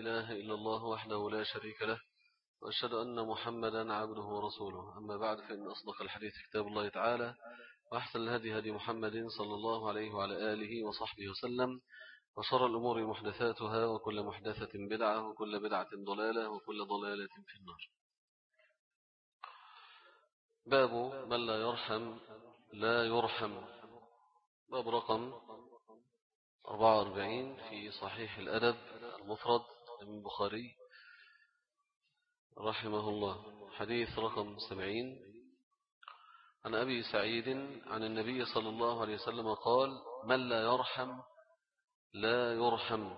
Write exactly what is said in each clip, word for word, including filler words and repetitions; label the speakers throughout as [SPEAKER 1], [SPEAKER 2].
[SPEAKER 1] إله إلا الله وحده لا شريك له وأشهد أن محمدا عبده ورسوله. أما بعد، فإن أصدق الحديث كتاب الله تعالى، وأحسن الهدي هدي محمد صلى الله عليه وعلى آله وصحبه وسلم، وشر الأمور محدثاتها، وكل محدثة بدعة، وكل بدعة ضلالة، وكل ضلالة في النار. باب من لا يرحم لا يرحم. باب رقم أربعة وأربعين في صحيح الأدب المفرد من البخاري رحمه الله، حديث رقم سبعين. عن أبي سعيد عن النبي صلى الله عليه وسلم قال: من لا يرحم لا يرحم.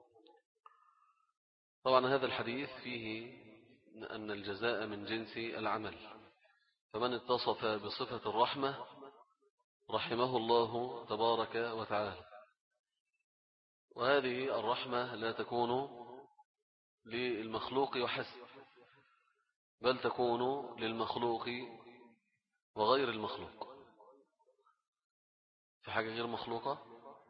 [SPEAKER 1] طبعا هذا الحديث فيه أن الجزاء من جنس العمل، فمن اتصف بصفة الرحمة رحمه الله تبارك وتعالى. وهذه الرحمة لا تكون للمخلوق وحسب، بل تكون للمخلوق وغير المخلوق. في حاجة غير مخلوقة؟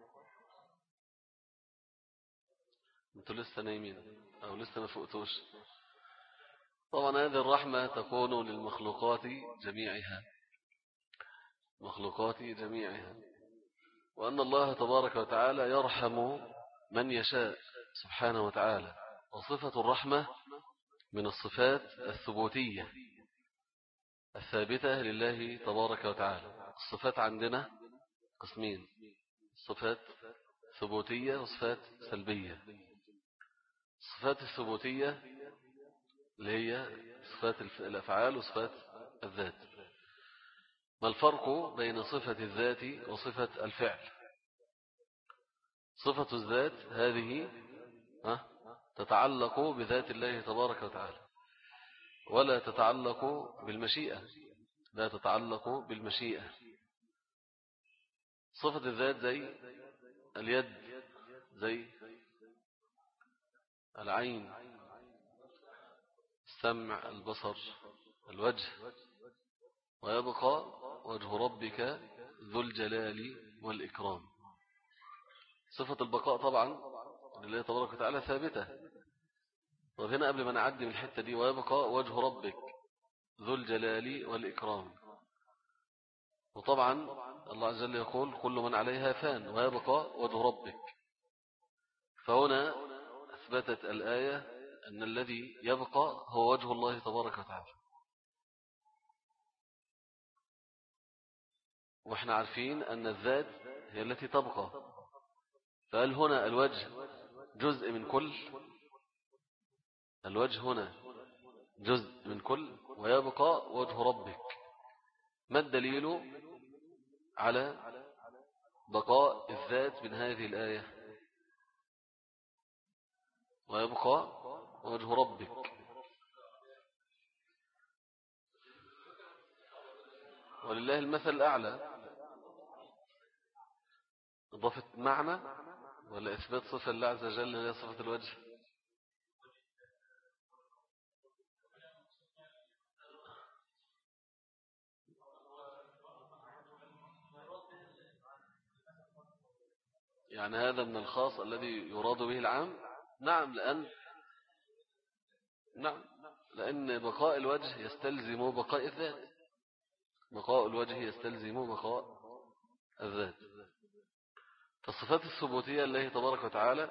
[SPEAKER 1] انتوا لسه نايمين أو لسه ما فقتوش. طبعا هذه الرحمة تكون للمخلوقات جميعها، مخلوقات جميعها، وأن الله تبارك وتعالى يرحم من يشاء سبحانه وتعالى. وصفة الرحمة من الصفات الثبوتية الثابتة لله تبارك وتعالى. الصفات عندنا قسمين: صفات ثبوتية وصفات سلبية. الصفات الثبوتية اللي هي صفات الأفعال وصفات الذات. ما الفرق بين صفة الذات وصفة الفعل؟ صفة الذات هذه تتعلق بذات الله تبارك وتعالى، ولا تتعلق بالمشيئة، لا تتعلق بالمشيئة. صفة الذات زي اليد، زي العين، السمع، البصر، الوجه. ويبقى وجه ربك ذو الجلال والإكرام. صفة البقاء طبعا لله تبارك وتعالى ثابتة. وهنا قبل ما نعدي من الحتة دي: ويبقى وجه ربك ذو الجلال والإكرام. وطبعا الله عز وجل يقول: كل من عليها فان ويبقى وجه ربك. فهنا أثبتت الآية أن الذي يبقى هو وجه الله تبارك وتعالى. وإحنا عارفين أن الذات هي التي تبقى. فهل هنا الوجه جزء من كل؟ الوجه هنا جزء من كل. ويبقى وجه ربك. ما الدليل على بقاء الذات من هذه الآية؟ ويبقى وجه ربك، ولله المثل الأعلى. إضافة معنى ولا إثبات صفة الله عز وجل هي صفة الوجه؟ يعني هذا من الخاص الذي يراد به العام. نعم، لأن نعم لأن بقاء الوجه يستلزم بقاء الذات. بقاء الوجه يستلزم بقاء الذات. فالصفات الثبوتية لله تبارك وتعالى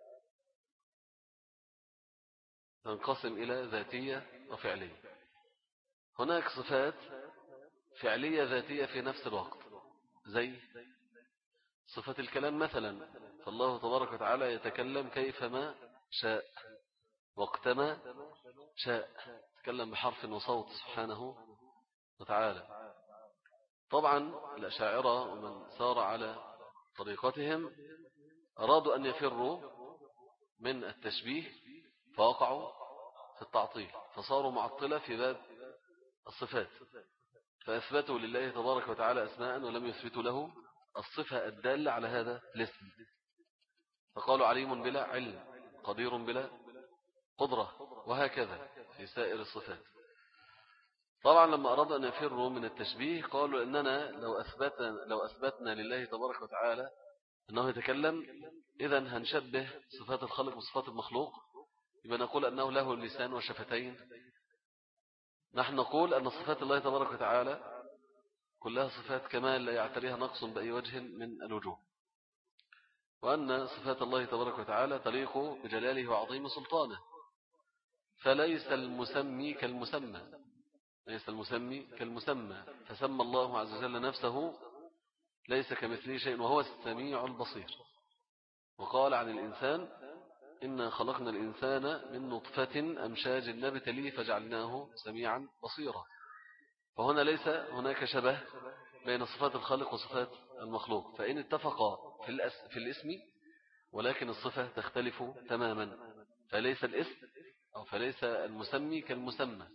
[SPEAKER 1] تنقسم إلى ذاتية وفعلية. هناك صفات فعلية ذاتية في نفس الوقت، زي صفة الكلام مثلا. فالله تبارك وتعالى يتكلم كيفما شاء وقتما شاء، يتكلم بحرف وصوت سبحانه وتعالى. طبعا الأشاعرة ومن سار على طريقتهم أرادوا أن يفروا من التشبيه فوقعوا في التعطيل، فصاروا معطلة في باب الصفات. فأثبتوا لله تبارك وتعالى أسماء ولم يثبتوا له الصفة الدالة على هذا الاسم. فقالوا عليم بلا علم، قدير بلا قدرة، وهكذا في سائر الصفات. طبعا لما أرادوا أن يفروا من التشبيه قالوا إننا لو أثبتنا, لو أثبتنا لله تبارك وتعالى أنه يتكلم، إذن هنشبه صفات الخلق وصفات المخلوق، يبقى نقول أنه له اللسان وشفتين. نحن نقول أن صفات الله تبارك وتعالى كلها صفات كمال لا يعتريها نقص بأي وجه من الوجوه، وأن صفات الله تبارك وتعالى تليق بجلاله وعظيم سلطانه، فليس المسمي كالمسمى، ليس المسمي كالمسمى، فسمى الله عز وجل نفسه ليس كمثله شيء وهو السميع البصير. وقال عن الإنسان إنا خلقنا الإنسان من نطفة أمشاج نبتليه فجعلناه سميعا بصيرا. فهنا ليس هناك شبه بين صفات الخالق وصفات المخلوق، فإن اتفقا في, في الاسم ولكن الصفة تختلف تماما، فليس الاسم أو فليس المسمي كالمسمى.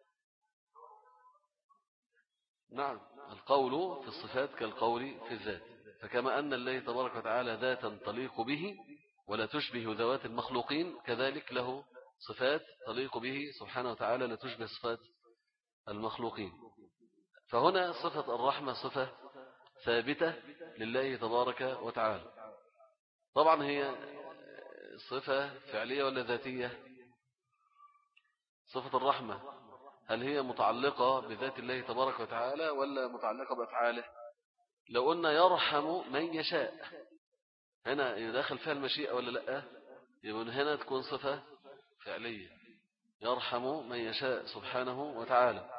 [SPEAKER 1] نعم، القول في الصفات كالقول في الذات، فكما أن الله تبارك وتعالى ذاتا تليق به ولا تشبه ذوات المخلوقين، كذلك له صفات تليق به سبحانه وتعالى لا تشبه صفات المخلوقين. فهنا صفة الرحمة صفة ثابتة لله تبارك وتعالى. طبعا هي صفة فعلية ولا ذاتية؟ صفة الرحمة هل هي متعلقة بذات الله تبارك وتعالى ولا متعلقة بأفعاله؟ لو قلنا يرحم من يشاء، هنا يدخل فيها المشيئة ولا لا؟ يبقى هنا تكون صفة فعلية، يرحم من يشاء سبحانه وتعالى.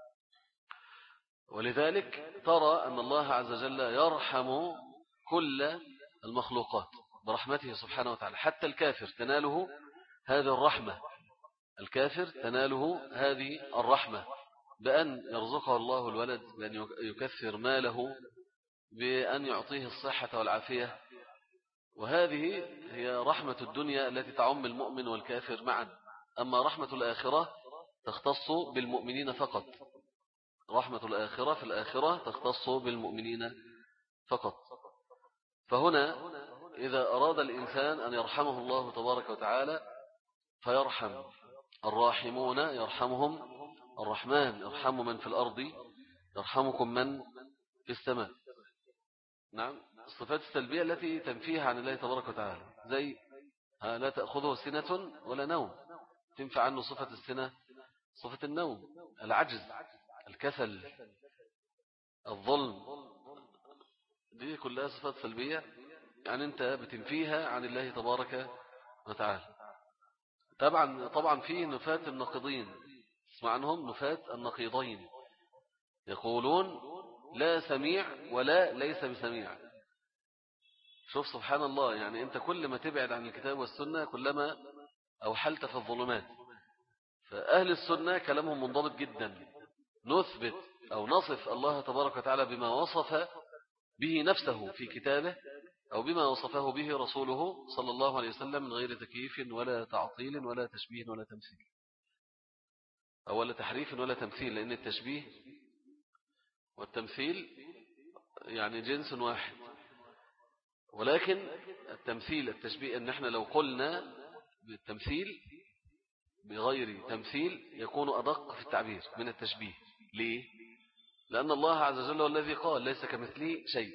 [SPEAKER 1] ولذلك ترى أن الله عز وجل يرحم كل المخلوقات برحمته سبحانه وتعالى، حتى الكافر تناله هذه الرحمة، الكافر تناله هذه الرحمة بأن يرزقه الله الولد، بأن يكثر ماله، بأن يعطيه الصحة والعافية. وهذه هي رحمة الدنيا التي تعم المؤمن والكافر معا. أما رحمة الآخرة تختص بالمؤمنين فقط، رحمة الآخرة في الآخرة تختص بالمؤمنين فقط. فهنا إذا أراد الإنسان أن يرحمه الله تبارك وتعالى فيرحم الراحمون يرحمهم الرحمن، يرحم من في الأرض يرحمكم من في السماء. نعم، الصفات السلبية التي تنفيها عن الله تبارك وتعالى، زي لا تأخذه سنة ولا نوم، تنفع عنه صفة السنة صفة النوم، العجز، الكسل، الظلم، دي كلها صفات سلبية يعني أنت بتنفيها عن الله تبارك وتعالى. طبعا طبعا فيه نفاة النقيضين، اسمع عنهم نفاة النقيضين، يقولون لا سميع ولا ليس بسميع. شوف سبحان الله، يعني أنت كل ما تبعد عن الكتاب والسنة كلما أوحلت في الظلمات. فأهل السنة كلامهم منضبط جدا، نثبت أو نصف الله تبارك وتعالى بما وصف به نفسه في كتابه أو بما وصفه به رسوله صلى الله عليه وسلم من غير تكييف ولا تعطيل ولا تشبيه ولا تمثيل، أو ولا تحريف ولا تمثيل، لأن التشبيه والتمثيل يعني جنس واحد. ولكن التمثيل التشبيه أن احنا لو قلنا بالتمثيل بغير تمثيل يكون أدق في التعبير من التشبيه. ليه؟ لأن الله عز وجل هو الذي قال ليس كمثله شيء.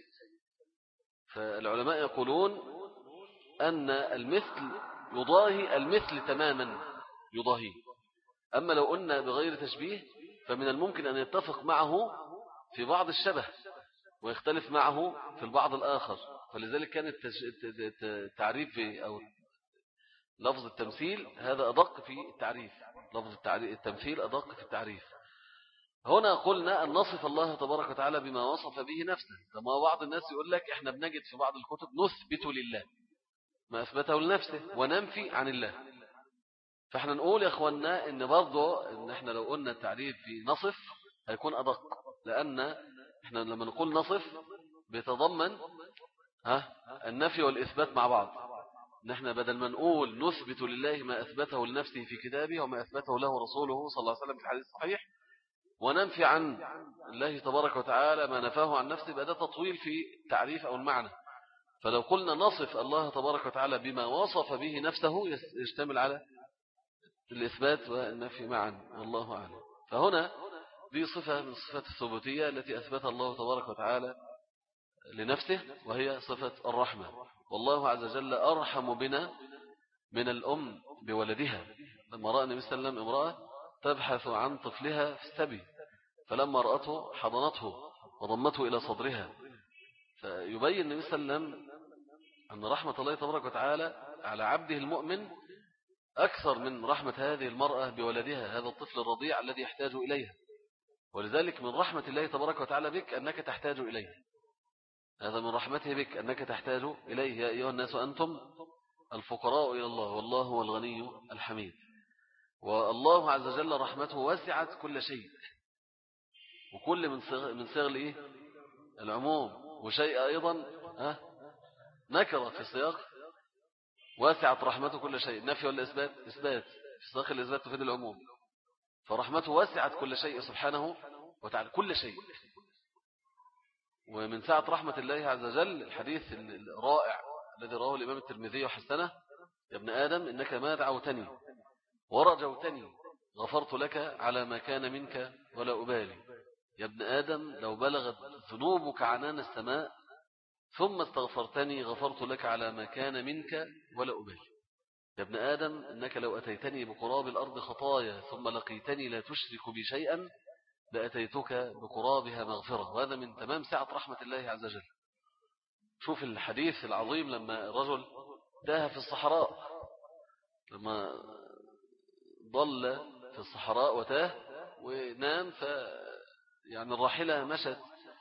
[SPEAKER 1] فالعلماء يقولون أن المثل يضاهي المثل تماما، يضاهي. أما لو قلنا بغير تشبيه فمن الممكن أن يتفق معه في بعض الشبه ويختلف معه في البعض الآخر. فلذلك كان التعريف أو لفظ التمثيل هذا أدق في التعريف، لفظ التمثيل أدق في التعريف. هنا قلنا أن نصف الله تبارك وتعالى بما وصف به نفسه. كما بعض الناس يقول لك إحنا بنجد في بعض الكتب نثبت لله ما أثبته لنفسه وننفي عن الله. فإحنا نقول يا أخوانا إن برضو إن إحنا لو قلنا التعريف في نصف هيكون أدق، لأن إحنا لما نقول نصف بيتضمن ها النفي والإثبات مع بعض. نحن بدل ما نقول نثبت لله ما أثبته لنفسه في كتابه وما أثبته له رسوله صلى الله عليه وسلم في الحديث الصحيح، وننفي عن الله تبارك وتعالى ما نفاه عن نفسه، بقى ده تطويل في التعريف أو المعنى. فلو قلنا نصف الله تبارك وتعالى بما وصف به نفسه يشتمل على الإثبات والنفي معا، والله أعلم. فهنا دي صفة من الصفات الثبوتية التي أثبتها الله تبارك وتعالى لنفسه، وهي صفة الرحمة. والله عز وجل أرحم بنا من الأم بولدها، لما رأى النبي صلى الله عليه وسلم امرأة تبحث عن طفلها في السبي، فلما رأته حضنته وضمته إلى صدرها. فيبين النبي صلى الله عليه وسلم أن رحمة الله تبارك وتعالى على عبده المؤمن أكثر من رحمة هذه المرأة بولدها، هذا الطفل الرضيع الذي يحتاج إليها. ولذلك من رحمة الله تبارك وتعالى بك أنك تحتاج إليه، هذا من رحمته بك أنك تحتاج إليه. يا أيها الناس أنتم الفقراء إلى الله والله هو الغني الحميد. والله عز وجل رحمته وسعت كل شيء، وكل من صيغ من صيغ الايه العموم، وشيء ايضا ها نكره في سياق وسعت رحمته كل شيء، نفي ولا اثبات؟ اثبات. في سياق الاثبات تفيد العموم، فرحمته وسعت كل شيء سبحانه وتعالى، كل شيء. ومن سعة رحمة الله عز وجل الحديث الرائع الذي رواه الإمام الترمذي وحسنه: يا ابن آدم إنك ما دعوتني ورجوتني غفرت لك على ما كان منك ولا أبالي. يا ابن آدم لو بلغت ذنوبك عنان السماء ثم استغفرتني غفرت لك على ما كان منك ولا أبالي. يا ابن آدم إنك لو أتيتني بقراب الأرض خطايا ثم لقيتني لا تشرك بي شيئا لأتيتك بقرابها مغفرة. وهذا من تمام سعة رحمة الله عز وجل. شوف الحديث العظيم لما الرجل تاه في الصحراء، لما ضل في الصحراء وتاه ونام، ف يعني الراحلة مشت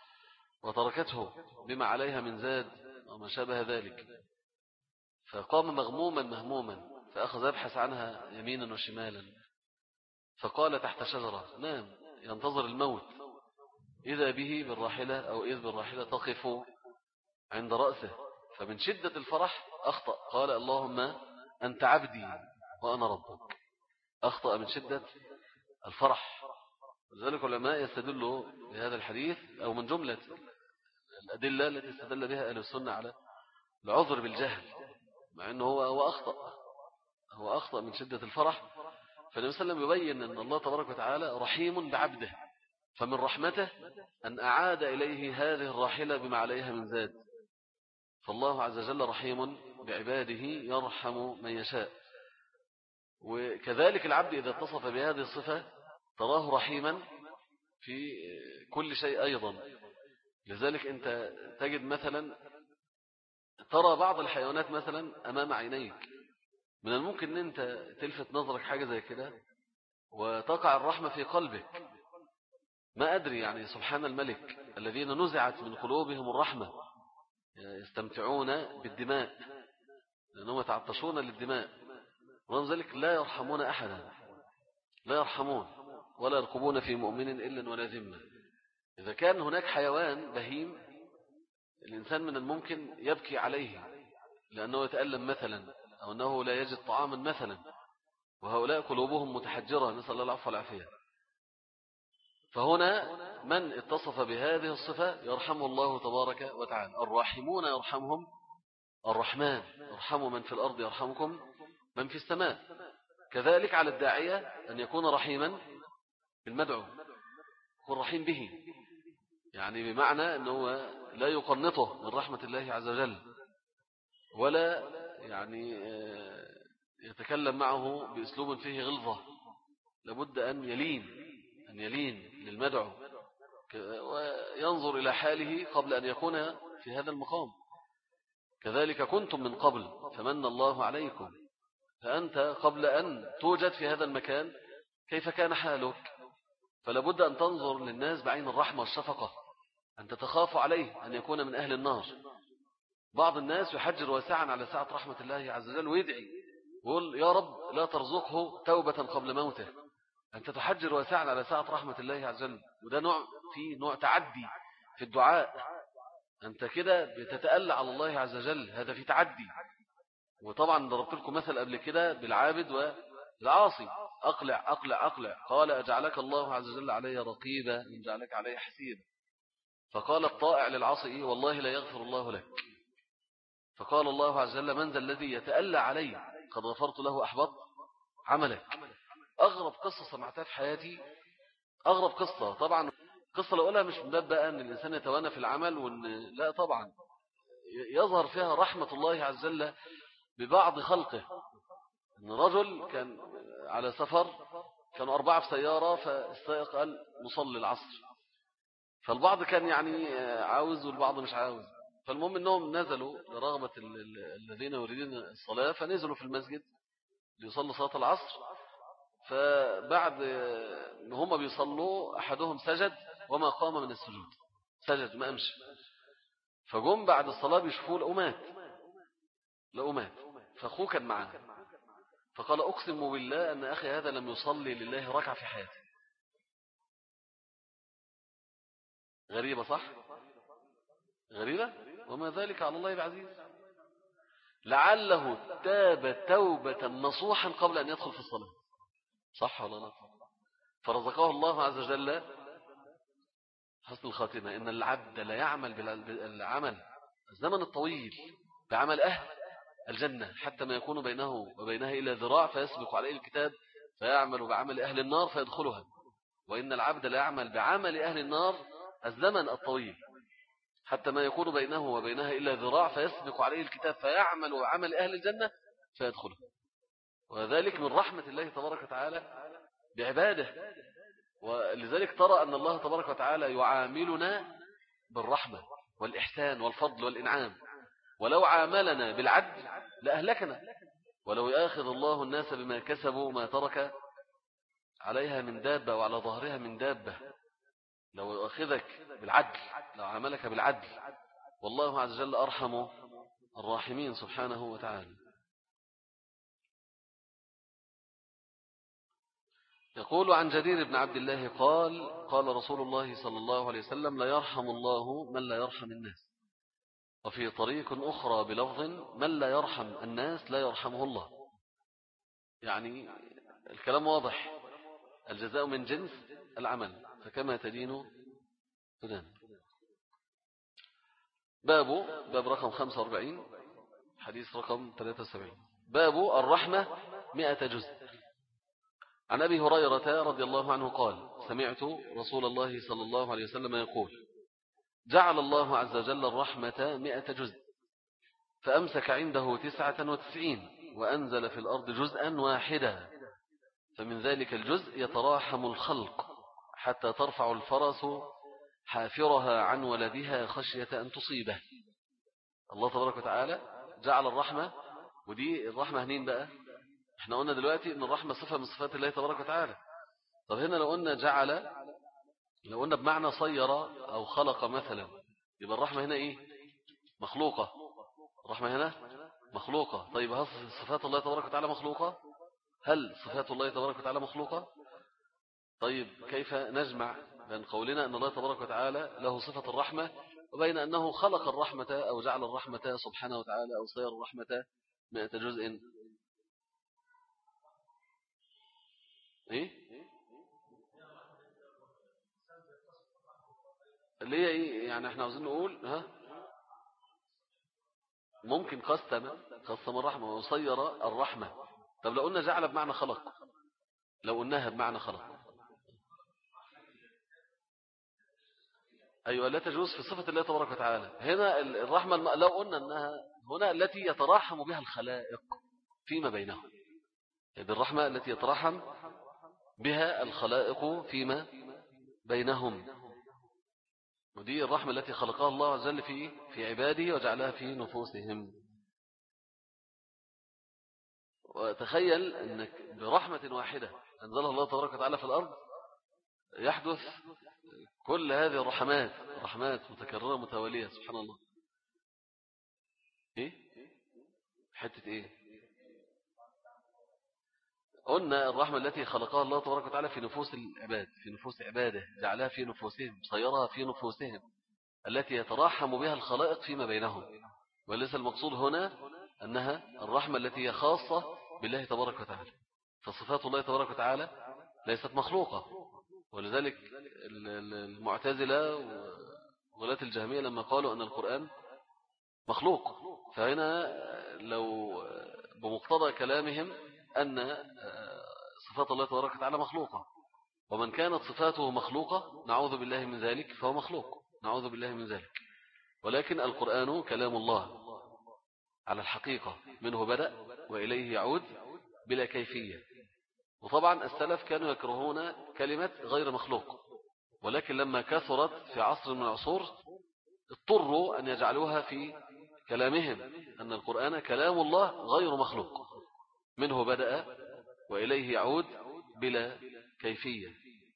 [SPEAKER 1] وتركته بما عليها من زاد وما شابه ذلك، فقام مغموما مهموما فأخذ يبحث عنها يمينا وشمالا، فقال تحت شجرة نام ينتظر الموت، إذا به بالراحلة أو إذ بالراحلة تقف عند رأسه، فمن شدة الفرح أخطأ، قال اللهم أنت عبدي وأنا ربك. أخطأ من شدة الفرح. ولذلك العلماء يستدلوا بهذا الحديث أو من جملة الأدلة التي استدل بها أهل السنة على العذر بالجهل، مع أنه هو هو أخطأ هو أخطأ من شدة الفرح. فالنبي صلى الله عليه وسلم يبين أن الله تبارك وتعالى رحيم بعبده، فمن رحمته أن أعاد إليه هذه الراحلة بما عليها من زاد. فالله عز وجل رحيم بعباده يرحم من يشاء. وكذلك العبد إذا اتصف بهذه الصفة تراه رحيما في كل شيء أيضا. لذلك أنت تجد مثلا ترى بعض الحيوانات مثلا أمام عينيك، من الممكن أن أنت تلفت نظرك حاجة زي كده وتقع الرحمة في قلبك. ما أدري، يعني سبحان الملك الذين نزعت من قلوبهم الرحمة يستمتعون بالدماء لأنهم يتعطشون للدماء، ورغم ذلك لا يرحمون أحدا، لا يرحمون ولا يرقبون في مؤمن إلا ولا ذمة. إذا كان هناك حيوان بهيم الإنسان من الممكن يبكي عليه لأنه يتألم مثلا أو أنه لا يجد طعاما مثلا، وهؤلاء قلوبهم متحجرة، نسأل الله العفو والعافية. فهنا من اتصف بهذه الصفة يرحمه الله تبارك وتعالى. الراحمون يرحمهم الرحمن، يرحموا من في الأرض يرحمكم من في السماء. كذلك على الداعية أن يكون رحيما بالمدعو، يكون رحيم به، يعني بمعنى أنه لا يقنطه من رحمة الله عز وجل، ولا يعني يتكلم معه بأسلوب فيه غلظة، لابد أن يلين أن يلين للمدعو وينظر إلى حاله قبل أن يكون في هذا المقام. كذلك كنتم من قبل فمن الله عليكم، فأنت قبل أن توجد في هذا المكان كيف كان حالك؟ فلابد أن تنظر للناس بعين الرحمة والشفقة، أن تتخاف عليه أن يكون من أهل النار. بعض الناس يحجر واسعا على سعة رحمة الله عز وجل ويدعي ويقول يا رب لا ترزقه توبة قبل موته. أنت تحجر واسعا على سعة رحمة الله عز وجل، وده نوع في نوع تعدي في الدعاء. أنت كده بتتألى على الله عز وجل، هذا في تعدي. وطبعا ضربت لكم مثل قبل كده بالعابد والعاصي، أقلع أقلع أقلع، قال أجعلك الله عز وجل علي رقيبا إن جعلك علي حسيبا. فقال الطائع للعاصي والله لا يغفر الله لك. فقال الله عز وجل من ذا الذي يتألى علي قد غفرت له أحبط عملك. أغرب قصة سمعتها في حياتي، أغرب قصة. طبعا قصة لأقولها مش من باب بقى أن الإنسان يتوانى في العمل وإن لا، طبعا يظهر فيها رحمة الله عز وجل ببعض خلقه. أن رجل كان على سفر، كانوا أربعة في سيارة، فالسائق قال نصلي العصر، فالبعض كان يعني عاوز والبعض مش عاوز. فالمهم أنهم نزلوا لرغبة الذين يريدون الصلاة، فنزلوا في المسجد ليصلوا صلاة العصر. فبعد ان هم بيصلوا أحدهم سجد وما قام من السجود، سجد ما أمشي. فجم بعد الصلاة بيشوفوه لقوا مات، لقوا مات. فأخوه كان معاه، فقال أقسم بالله أن أخي هذا لم يصلي لله ركعة في حياته. غريبة صح؟ غريبة. وما ذلك على الله بعزيز. لعله تاب توبة نصوحا قبل أن يدخل في الصلاة، صح ولا لا؟ فرزقه الله عز وجل حسن الخاتمة. إن العبد لا يعمل بالعمل الزمن الطويل بعمل أهل الجنة حتى ما يكون بينه وبينها إلا ذراع فيسبق عليه الكتاب فيعمل بعمل أهل النار فيدخلها. وإن العبد لا يعمل بعمل أهل النار الزمن الطويل حتى ما يكون بينه وبينها إلا ذراع فيسبق عليه الكتاب فيعمل بعمل أهل الجنة فيدخلها. وذلك من رحمة الله تبارك وتعالى بعباده. ولذلك ترى أن الله تبارك وتعالى يعاملنا بالرحمة والإحسان والفضل والإنعام. ولو عاملنا بالعدل لأهلكنا. ولو يأخذ الله الناس بما كسبوا ما ترك عليها من دابة وعلى ظهرها من دابة. لو يأخذك بالعدل، لو عاملك بالعدل، والله عز وجل أرحم الراحمين سبحانه وتعالى. يقول عن جرير بن عبد الله قال قال رسول الله صلى الله عليه وسلم لا يرحم الله من لا يرحم الناس. وفي طريق أخرى بلفظ من لا يرحم الناس لا يرحمه الله. يعني الكلام واضح، الجزاء من جنس العمل، فكما تدين تدان. باب باب رقم خمسة وأربعين، حديث رقم ثلاثة وسبعين. باب الرحمة مئة جزء. عن أبي هريرة رضي الله عنه قال سمعت رسول الله صلى الله عليه وسلم يقول جعل الله عز وجل الرحمة مئة جزء فأمسك عنده تسعة وتسعين وأنزل في الأرض جزءا واحدا فمن ذلك الجزء يتراحم الخلق حتى ترفع الفرس حافرها عن ولدها خشية أن تصيبه. الله تبارك وتعالى جعل الرحمة، ودي الرحمة هنين بقى؟ احنا قلنا دلوقتي ان الرحمة صفة من صفات الله تبارك وتعالى. طب هنا لو قلنا جعل، لو قلنا بمعنى صير أو خلق مثلا، يبقى الرحمة هنا إيه؟ مخلوقة. الرحمة هنا مخلوقة. طيب هل صفات الله تبارك وتعالى مخلوقة؟ هل صفات الله تبارك وتعالى مخلوقة؟ طيب كيف نجمع بين قولنا أن الله تبارك وتعالى له صفة الرحمة وبين أنه خلق الرحمة أو جعل الرحمة سبحانه وتعالى أو صير الرحمة مئة جزء؟ إيه؟ اللي هي إيه يعني؟ احنا عاوزين نقول ها ممكن قسم قسم الرحمة وصير الرحمة. طب لو قلنا جعل بمعنى خلق، لو قلناها بمعنى خلق، أيوة لا تجوز في صفة الله تبارك وتعالى. هنا الرحمة لو قلنا أنها هنا التي يتراحم بها الخلائق فيما بينهم، بالرحمة التي يتراحم بها الخلائق فيما بينهم، ودي الرحمة التي خلقها الله عز وجل في في عباده وجعلها في نفوسهم. وتخيل أنك برحمة واحدة أنزلها الله تبارك وتعالى في الأرض يحدث كل هذه الرحمات، رحمات متكررة متوالية. سبحان الله. إيه حتة إيه؟ قلنا الرحمة التي خلقها الله تبارك وتعالى في نفوس العباد، في نفوس عباده، جعلها في نفوسهم، صيرها في نفوسهم، التي يتراحم بها الخلائق فيما بينهم. وليس المقصود هنا أنها الرحمة التي هي خاصة بالله تبارك وتعالى، فصفات الله تبارك وتعالى ليست مخلوقة. ولذلك المعتزلة وغلاة الجهمية لما قالوا أن القرآن مخلوق، فهنا لو بمقتضى كلامهم أن صفات الله تبارك وتعالى مخلوقة، ومن كانت صفاته مخلوقة نعوذ بالله من ذلك فهو مخلوق، نعوذ بالله من ذلك. ولكن القرآن كلام الله على الحقيقة، منه بدأ وإليه يعود، بلا كيفية. وطبعا السلف كانوا يكرهون كلمة غير مخلوق، ولكن لما كثرت في عصر من العصور اضطروا أن يجعلوها في كلامهم، أن القرآن كلام الله غير مخلوق، منه بدأ وإليه يعود بلا كيفية.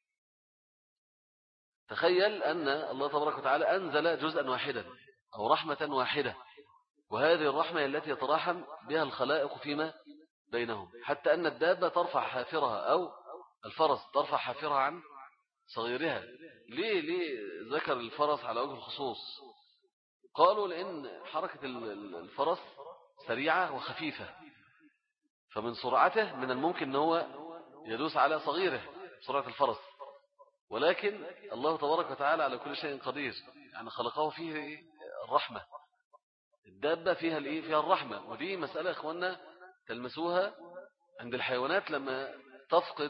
[SPEAKER 1] تخيل أن الله تبارك وتعالى أنزل جزءا واحدا أو رحمة واحدة، وهذه الرحمة التي يتراحم بها الخلائق فيما بينهم، حتى أن الدابة ترفع حافرها أو الفرس ترفع حافرها عن صغيرها. ليه ليه ذكر الفرس على وجه الخصوص؟ قالوا لأن حركة الفرس سريعة وخفيفة، فمن سرعته من الممكن أن هو يدوس على صغيره سرعة الفرس، ولكن الله تبارك وتعالى على كل شيء قدير، يعني خلقه فيه الرحمة. الدابة فيها الإيه؟ فيها الرحمة. ودي مسألة يا إخواننا تلمسوها عند الحيوانات لما تفقد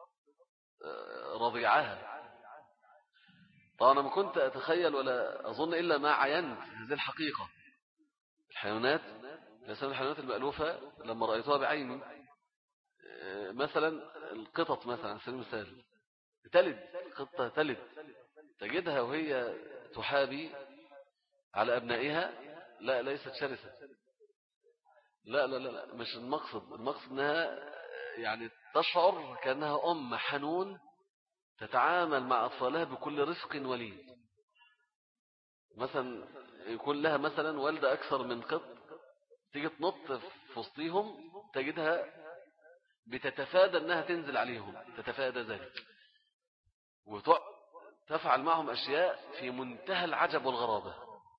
[SPEAKER 1] رضيعها. طبعا أنا ما كنت أتخيل ولا أظن إلا ما عينت هذه الحقيقة. الحيوانات لسان الحيوانات المألوفة لما رأيتها بعيني، مثلا القطط مثلا على سبيل المثال تلد، قطة تلد تجدها وهي تحابي على أبنائها، لا ليست شرسة، لا لا لا مش المقصد. المقصد أنها يعني تشعر كأنها أم حنون تتعامل مع أطفالها بكل رفق ولين. مثلا يكون لها مثلا والدة أكثر من قط، تيجي تنط في وسطيهم تجدها بتتفادى أنها تنزل عليهم، تتفادى ذلك وتفعل معهم أشياء في منتهى العجب والغرابة.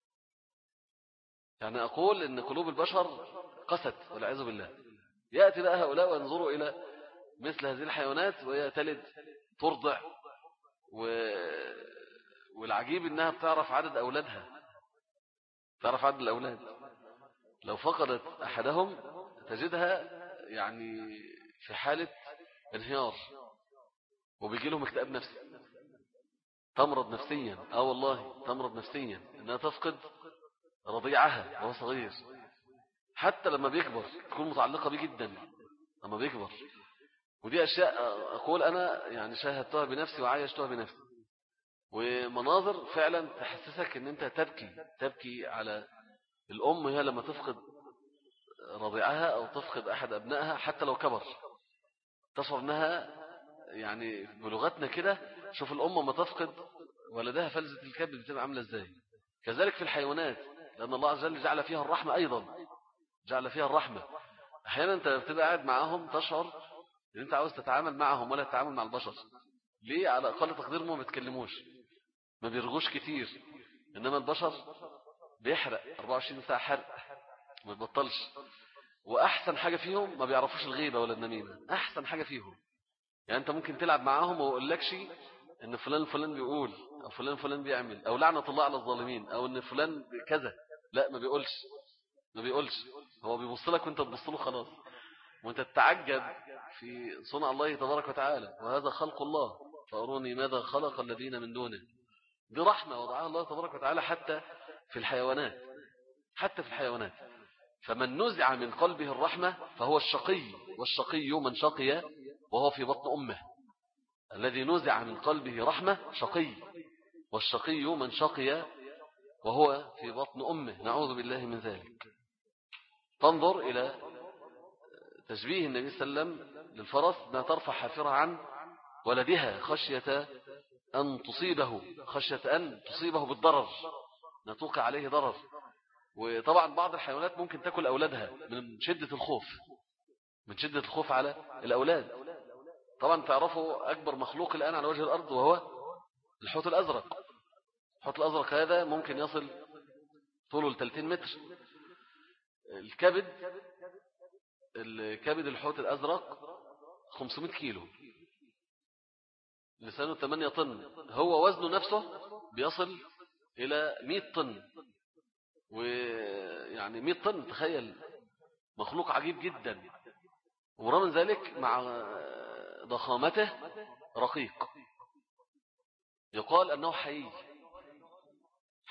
[SPEAKER 1] يعني أقول إن قلوب البشر قست والعياذ بالله. يأتي بقى هؤلاء وينظروا إلى مثل هذه الحيوانات وهي تلد ترضع و... والعجيب إنها بتعرف عدد أولادها، تعرف عدد الأولاد. لو فقدت أحدهم تجدها يعني في حالة انهيار وبيجي لهم اكتئاب نفسي، تمرض نفسيا. اه والله تمرض نفسيا انها تفقد رضيعها وهو صغير. حتى لما بيكبر تكون متعلقة بيه جدا لما بيكبر. ودي أشياء أقول أنا يعني شاهدتها بنفسي وعايشتها بنفسي، ومناظر فعلا تحسسك ان انت تبكي تبكي على الأم هي لما تفقد رضيعها أو تفقد أحد أبنائها حتى لو كبر. تشعر أنها يعني بلغتنا كده، شوف الأم ما تفقد ولدها فلذة الكبد بتبقى عاملة إزاي. كذلك في الحيوانات، لأن الله عز وجل جعل فيها الرحمة أيضا، جعل فيها الرحمة. أحيانا أنت بتبقى قاعد معهم تشعر أن أنت عاوز تتعامل معهم ولا تتعامل مع البشر. ليه؟ على أقل تقدير ما بيتكلموش، ما بيرغوش كتير، إنما البشر بيحرق أربعة وعشرين ساعة حرق ما يبطلش. وأحسن حاجة فيهم ما بيعرفوش الغيبة ولا النميمة، أحسن حاجة فيهم. يعني أنت ممكن تلعب معاهم ويقول لكش إن فلان فلان بيقول أو فلان فلان بيعمل أو لعنة الله على الظالمين أو إن فلان كذا، لا ما بيقولش ما بيقولش هو بيبص لك وأنت تبص له خلاص، وأنت تتعجب في صنع الله تبارك وتعالى. وهذا خلق الله فأروني ماذا خلق الذين من دونه. دي رحمة وضعها الله تبارك وتعالى حتى في الحيوانات، حتى في الحيوانات. فمن نزع من قلبه الرحمة فهو الشقي، والشقي من شقي وهو في بطن أمه. الذي نزع من قلبه رحمة شقي، والشقي من شقي وهو في بطن أمه، نعوذ بالله من ذلك. تنظر إلى تشبيه النبي صلى الله عليه وسلم للفرس أنها ترفع حافرها عن ولدها خشية أن تصيبه، خشية أن تصيبه بالضرر، نتوقع عليه ضرر. وطبعا بعض الحيوانات ممكن تأكل أولادها من شدة الخوف، من شدة الخوف على الأولاد. طبعا تعرفوا أكبر مخلوق الآن على وجه الأرض وهو الحوت الأزرق. الحوت الأزرق هذا ممكن يصل طوله ل ثلاثين متر. الكبد الكبد الحوت الأزرق خمسمائة كيلو، لسانه ثمانية طن، هو وزنه نفسه بيصل إلى مئة طن. ويعني مئة طن، تخيل، مخلوق عجيب جدا. ورغم ذلك مع ضخامته رقيق. يقال أنه حيي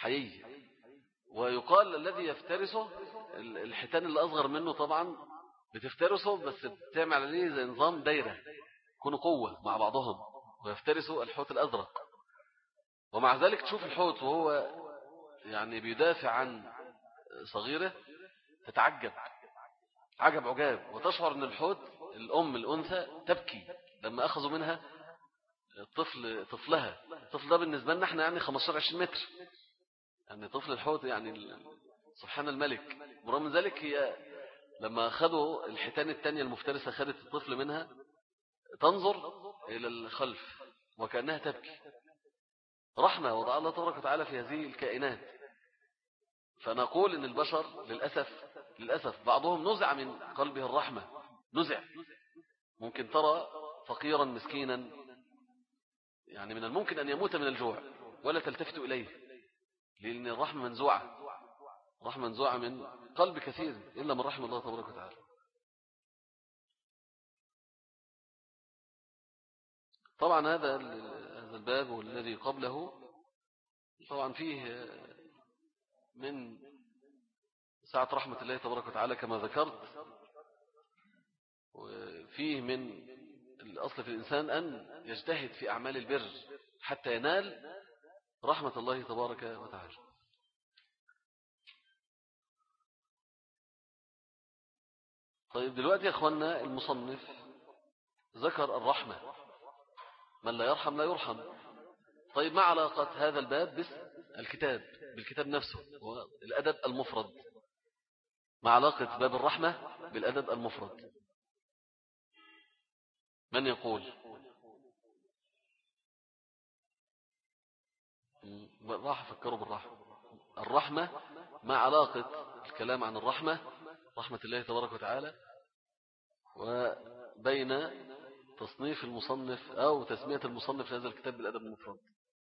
[SPEAKER 1] حيي ويقال الذي يفترسه الحيتان اللي أصغر منه طبعا بتفترسوا بس بتعمل عليه زي نظام دايرة، يكونوا قوة مع بعضهم ويفترسوا الحوت الأزرق. ومع ذلك تشوف الحوت وهو يعني بيدافع عن صغيره تتعجب عجب عجاب، وتشعر أن الحوت الأم الأنثى تبكي لما أخذوا منها الطفل طفلها. الطفل ده بالنسبة لنا احنا يعني خمستاشر عشرين متر، يعني طفل الحوت يعني سبحان الملك. برغم من ذلك هي لما أخذوا الحيتان التانية المفترسة خدت الطفل منها تنظر إلى الخلف وكأنها تبكي. رحمة وضع الله تبارك وتعالى في هذه الكائنات. فنقول إن البشر للأسف للأسف بعضهم نزع من قلبه الرحمة، نزع. ممكن ترى فقيرا مسكينا يعني من الممكن أن يموت من الجوع ولا تلتفت إليه، لأن الرحمة منزوعة، رحمة منزوعة من قلب كثير إلا من رحم الله تبارك وتعالى. طبعا هذا هذا الباب والذي قبله طبعا فيه من سعة رحمة الله تبارك وتعالى كما ذكرت، وفيه من الأصل في الإنسان أن يجتهد في أعمال البر حتى ينال رحمة الله تبارك وتعالى. طيب دلوقتي يا أخوانا المصنف ذكر الرحمة، من لا يرحم لا يرحم. طيب ما علاقة هذا الباب باسم الكتاب بالكتاب نفسه والأدب المفرد؟ ما علاقة باب الرحمة بالأدب المفرد؟ من يقول؟ راح فكروا بالرحمة. الرحمة ما علاقة الكلام عن الرحمة رحمة الله تبارك وتعالى وبين تصنيف المصنف أو تسمية المصنف هذا الكتاب بالأدب المفرد؟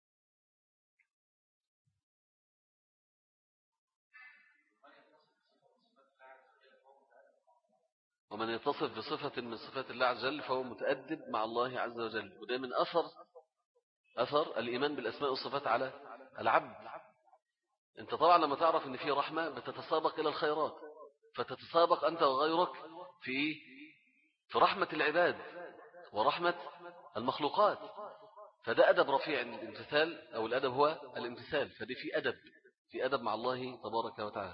[SPEAKER 1] ومن يتصف بصفة من صفات الله عز وجل فهو متأدب مع الله عز وجل. وده من أثر أثر الإيمان بالأسماء والصفات على العبد. أنت طبعا لما تعرف أن فيه رحمة بتتسابق إلى الخيرات، فتتسابق أنت وغيرك في في رحمة العباد ورحمة المخلوقات. فده أدب رفيع الامتثال، أو الأدب هو الامتثال. فدي في أدب في أدب مع الله تبارك وتعالى.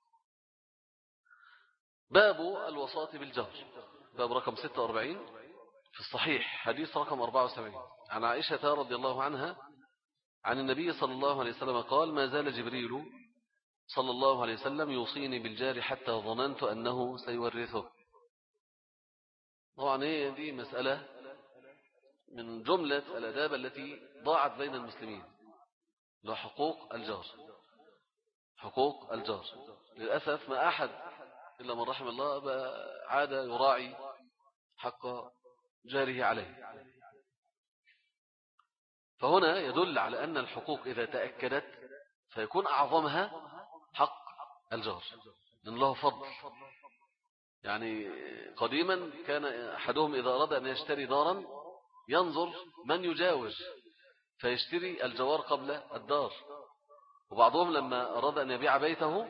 [SPEAKER 1] باب الوصاة بالجهر، باب رقم ستة وأربعين في الصحيح، حديث رقم أربعة وسبعين عن عائشة رضي الله عنها عن النبي صلى الله عليه وسلم قال: ما زال جبريل صلى الله عليه وسلم يوصيني بالجار حتى ظننت أنه سيورثه. طبعا هي دي مسألة من جملة الأداب التي ضاعت بين المسلمين، له حقوق الجار. حقوق الجار للأسف ما أحد إلا من رحم الله عاد يراعي حق جاره عليه. فهنا يدل على أن الحقوق إذا تأكدت فيكون أعظمها حق الجار، لأن له فضل. يعني قديما كان أحدهم إذا أراد أن يشتري دارا ينظر من يجاور فيشتري الجوار قبل الدار. وبعضهم لما أراد أن يبيع بيته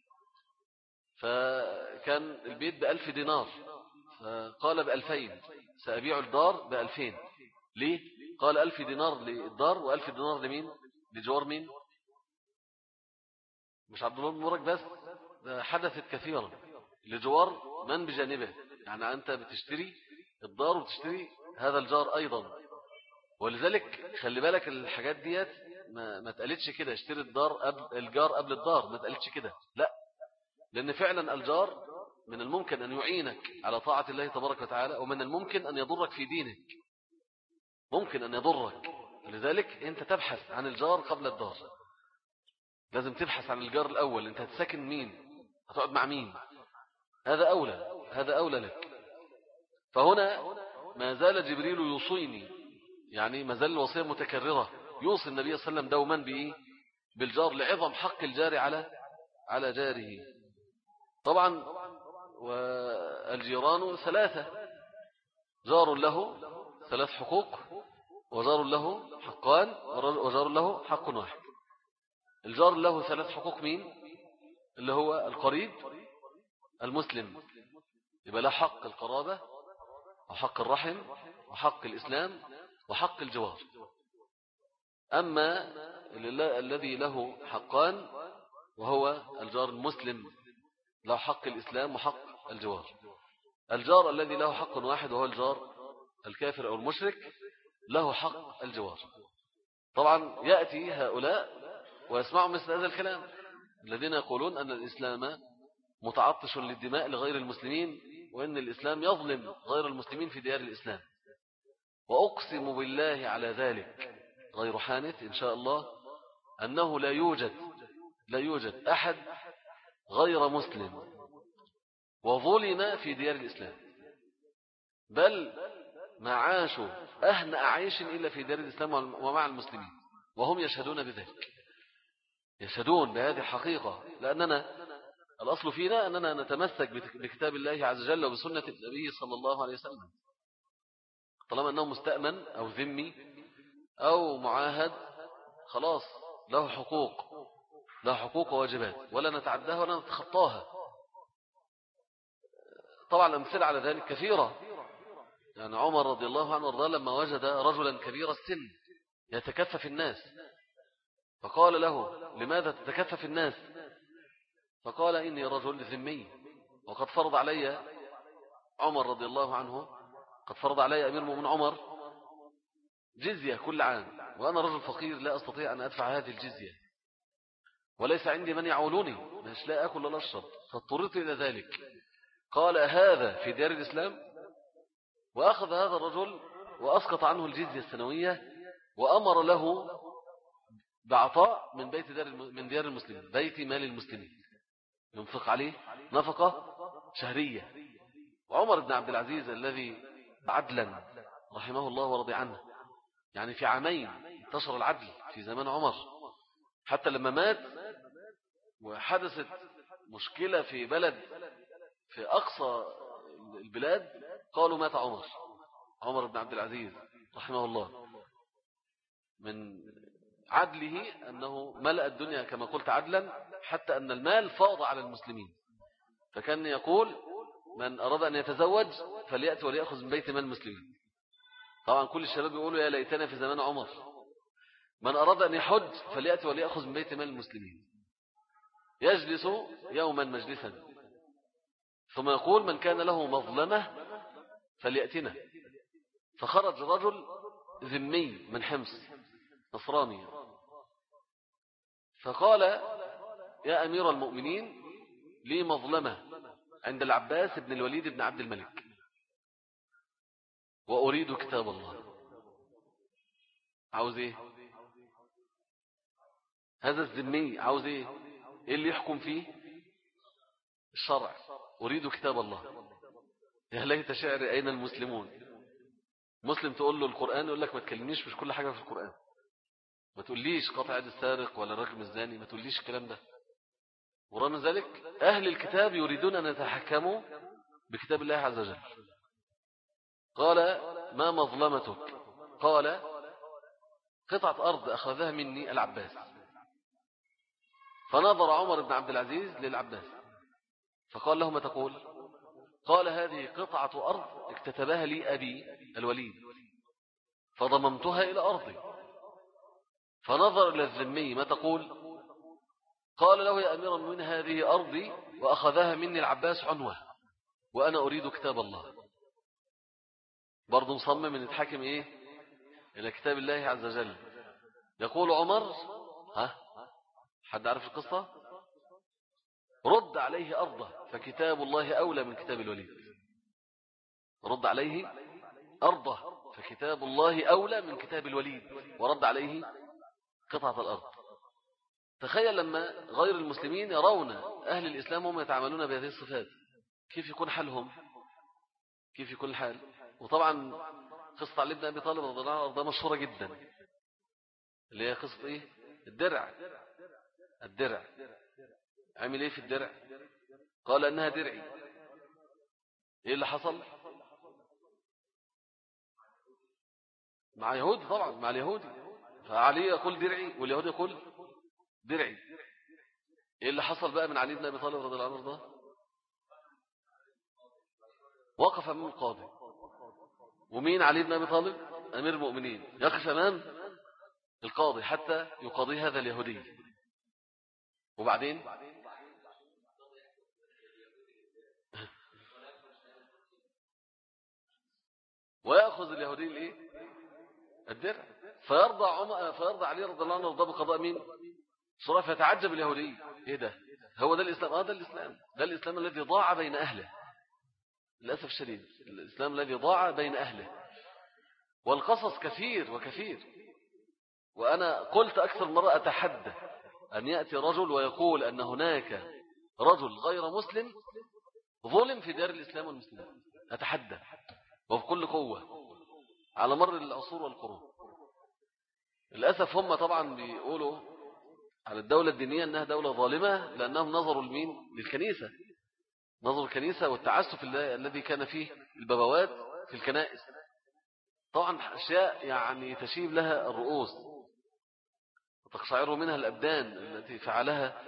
[SPEAKER 1] فكان البيت بألف دينار فقال بألفين سأبيع الدار بألفين. ليه؟ قال ألف دينار للدار وألف دينار لمين؟ لجوار مين؟ مش عبد الله بن مبارك بس، ده حدثت كثيرا لجوار من بجانبه. يعني أنت بتشتري الدار وبتشتري هذا الجار أيضا. ولذلك خلي بالك الحاجات ديت ما, ما تقلتش كده اشتري الدار قبل الجار قبل الدار، ما تقلتش كده، لا. لأن فعلا الجار من الممكن أن يعينك على طاعة الله تبارك وتعالى، ومن الممكن أن يضرك في دينك، ممكن أن يضرك. لذلك أنت تبحث عن الجار قبل الدار. لازم تبحث عن الجار الأول، أنت هتساكن مين، هتقعد مع مين، هذا أولى هذا أولى لك. فهنا ما زال جبريل يوصيني، يعني ما زال الوصية متكررة، يوصي النبي صلى الله عليه وسلم دوما بإيه؟ بالجار، لعظم حق الجار على على جاره. طبعا والجيران ثلاثة، جار له ثلاث حقوق، وجار له حقان، وجار له حق واحد. الجار له ثلاث حقوق مين؟ اللي هو القريب المسلم يبقى له حق القرابة وحق الرحم وحق الإسلام وحق الجوار. أما الذي له حقان وهو الجار المسلم له حق الإسلام وحق الجوار. الجار الذي له حق واحد وهو الجار الكافر أو المشرك له حق الجوار. طبعا يأتي هؤلاء ويسمعوا مثل هذا الكلام الذين يقولون أن الإسلام متعطش للدماء لغير المسلمين، وأن الإسلام يظلم غير المسلمين في ديار الإسلام. وأقسم بالله على ذلك غير حانث إن شاء الله أنه لا يوجد لا يوجد أحد غير مسلم وظلم في ديار الإسلام، بل ما عاشوا أهنأ عيش إلا في ديار الإسلام ومع المسلمين، وهم يشهدون بذلك، يشهدون بهذه الحقيقة. لأننا الأصل فينا أننا نتمسك بكتاب الله عز وجل وبسنة النبي صلى الله عليه وسلم، طالما أنه مستأمن أو ذمي أو معاهد خلاص له حقوق له حقوق وواجبات ولا نتعداها ولا نتخطاها. طبعا الأمثلة على ذلك كثيرة. يعني عمر رضي الله عنه وارضاه لما وجد رجلا كبير السن يتكفف الناس فقال له: لماذا تتكفف الناس؟ فقال: إني رجل ذمي، وقد فرض علي عمر رضي الله عنه قد فرض علي أمير المؤمنين عمر جزية كل عام، وأنا رجل فقير لا أستطيع أن أدفع هذه الجزية، وليس عندي من يعولني، مش لا أكل ولا أشرب، فاضطررت إلى ذلك. قال: هذا في ديار الإسلام؟ وأخذ هذا الرجل وأسقط عنه الجزية السنوية وأمر له بعطاء من بيت دار من ديار المسلمين، بيت مال المسلمين، ينفق عليه نفقة شهرية. وعمر بن عبد العزيز الذي عدلا رحمه الله ورضي عنه، يعني في عامين انتشر العدل في زمان عمر، حتى لما مات وحدثت مشكلة في بلد في أقصى البلاد قالوا مات عمر عمر بن عبد العزيز رحمه الله، من عدله أنه ملأ الدنيا كما قلت عدلا، حتى أن المال فاض على المسلمين. فكان يقول: من أراد أن يتزوج فليأتي وليأخذ من بيت مال المسلمين. طبعا كل الشباب يقولوا: يا ليتنا في زمان عمر. من أراد أن يحج فليأتي وليأخذ من بيت مال المسلمين. يجلس يوما مجلسا ثم يقول: من كان له مظلمة فليأتنا. فخرج رجل ذمي من حمص نصراني فقال: يا أمير المؤمنين، لي مظلمة عند العباس بن الوليد بن عبد الملك وأريد كتاب الله. عاوز ايه هذا الذمي؟ عاوز ايه ايه اللي يحكم فيه؟ الشرع. أريد كتاب الله. يا ليت شعري أين المسلمون. مسلم تقول له القرآن يقول لك ما تكلمنيش، مش كل حاجة في القرآن، ما تقوليش قطع يد السارق ولا رجم الزاني، ما تقوليش الكلام ده. ورغم ذلك أهل الكتاب يريدون أن يتحكموا بكتاب الله عز وجل. قال: ما مظلمتك؟ قال: قطعة أرض أخذها مني العباس. فنظر عمر بن عبد العزيز للعباس فقال له: ما تقول؟ قال: هذه قطعة أرض اكتتبها لي أبي الوليد فضممتها إلى أرضي. فنظر إلى الذمي: ما تقول؟ قال له: يا أمير المؤمنين، هذه أرضي وأخذها مني العباس عنوة وأنا أريد كتاب الله. برضو مصمم من يتحكم إيه إلى كتاب الله عز وجل. يقول عمر: ها حد عارف القصة؟ رد عليه أرضه فكتاب الله أولى من كتاب الوليد. رد عليه أرضه فكتاب الله أولى من كتاب الوليد، ورد عليه قطعة الأرض. تخيل لما غير المسلمين يرون أهل الإسلام هم يتعاملون بهذه الصفات، كيف يكون حالهم؟ كيف يكون الحال؟ وطبعا قصة علي بن أبي طالب رضي الله عنه ده مشهورة جدا، اللي هي قصة إيه؟ الدرع. الدرع عمل إيه في الدرع؟ قال أنها درعي. إيه اللي حصل؟ مع يهود طبعا، مع اليهودي، فعلي يقول درعي واليهودي يقول درعي. إيه اللي حصل بقى من علي بن أبي طالب رضي الله عنه؟ وقف أمام القاضي، ومين؟ علي بن أبي طالب أمير المؤمنين يقف أمام القاضي حتى يقاضي هذا اليهودي. وبعدين ويأخذ اليهودي الايه؟ الدرع. فيرضى عمر فيرضى علي رضي الله عنه رضاه بقضاء مين؟ صراحة. فيتعجب اليهودي، ايه ده؟ هو ده الإسلام؟ اه ده الإسلام، ده الإسلام الذي ضاع بين أهله. للأسف الشديد الإسلام الذي ضاع بين أهله. والقصص كثير وكثير. وأنا قلت أكثر مرة أتحدى أن يأتي رجل ويقول أن هناك رجل غير مسلم ظلم في ديار الإسلام والمسلمين. أتحدى وبكل قوة على مر العصور والقرون. للأسف هم طبعا بيقولوا على الدولة الدينية أنها دولة ظالمة لأنهم نظروا لمين؟ للكنيسة. نظروا الكنيسة والتعسف الذي كان فيه البابوات في الكنائس. طبعا أشياء يعني تشيب لها الرؤوس وتقشعر منها الأبدان التي فعلها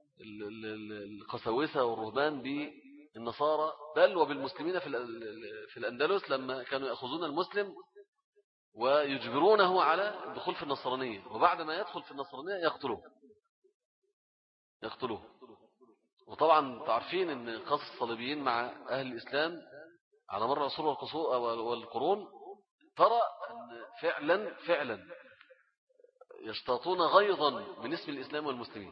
[SPEAKER 1] القساوسة والرهبان بالنصارى بل وبالمسلمين في الأندلس لما كانوا يأخذون المسلم ويجبرونه على الدخول في النصرانية، وبعد ما يدخل في النصرانية يقتلوه يقتلوه وطبعا تعرفين أن قصص الصليبيين مع أهل الإسلام على مر العصور والقرون ترى أن فعلا فعلا يشتاطون غيظا من اسم الإسلام والمسلمين.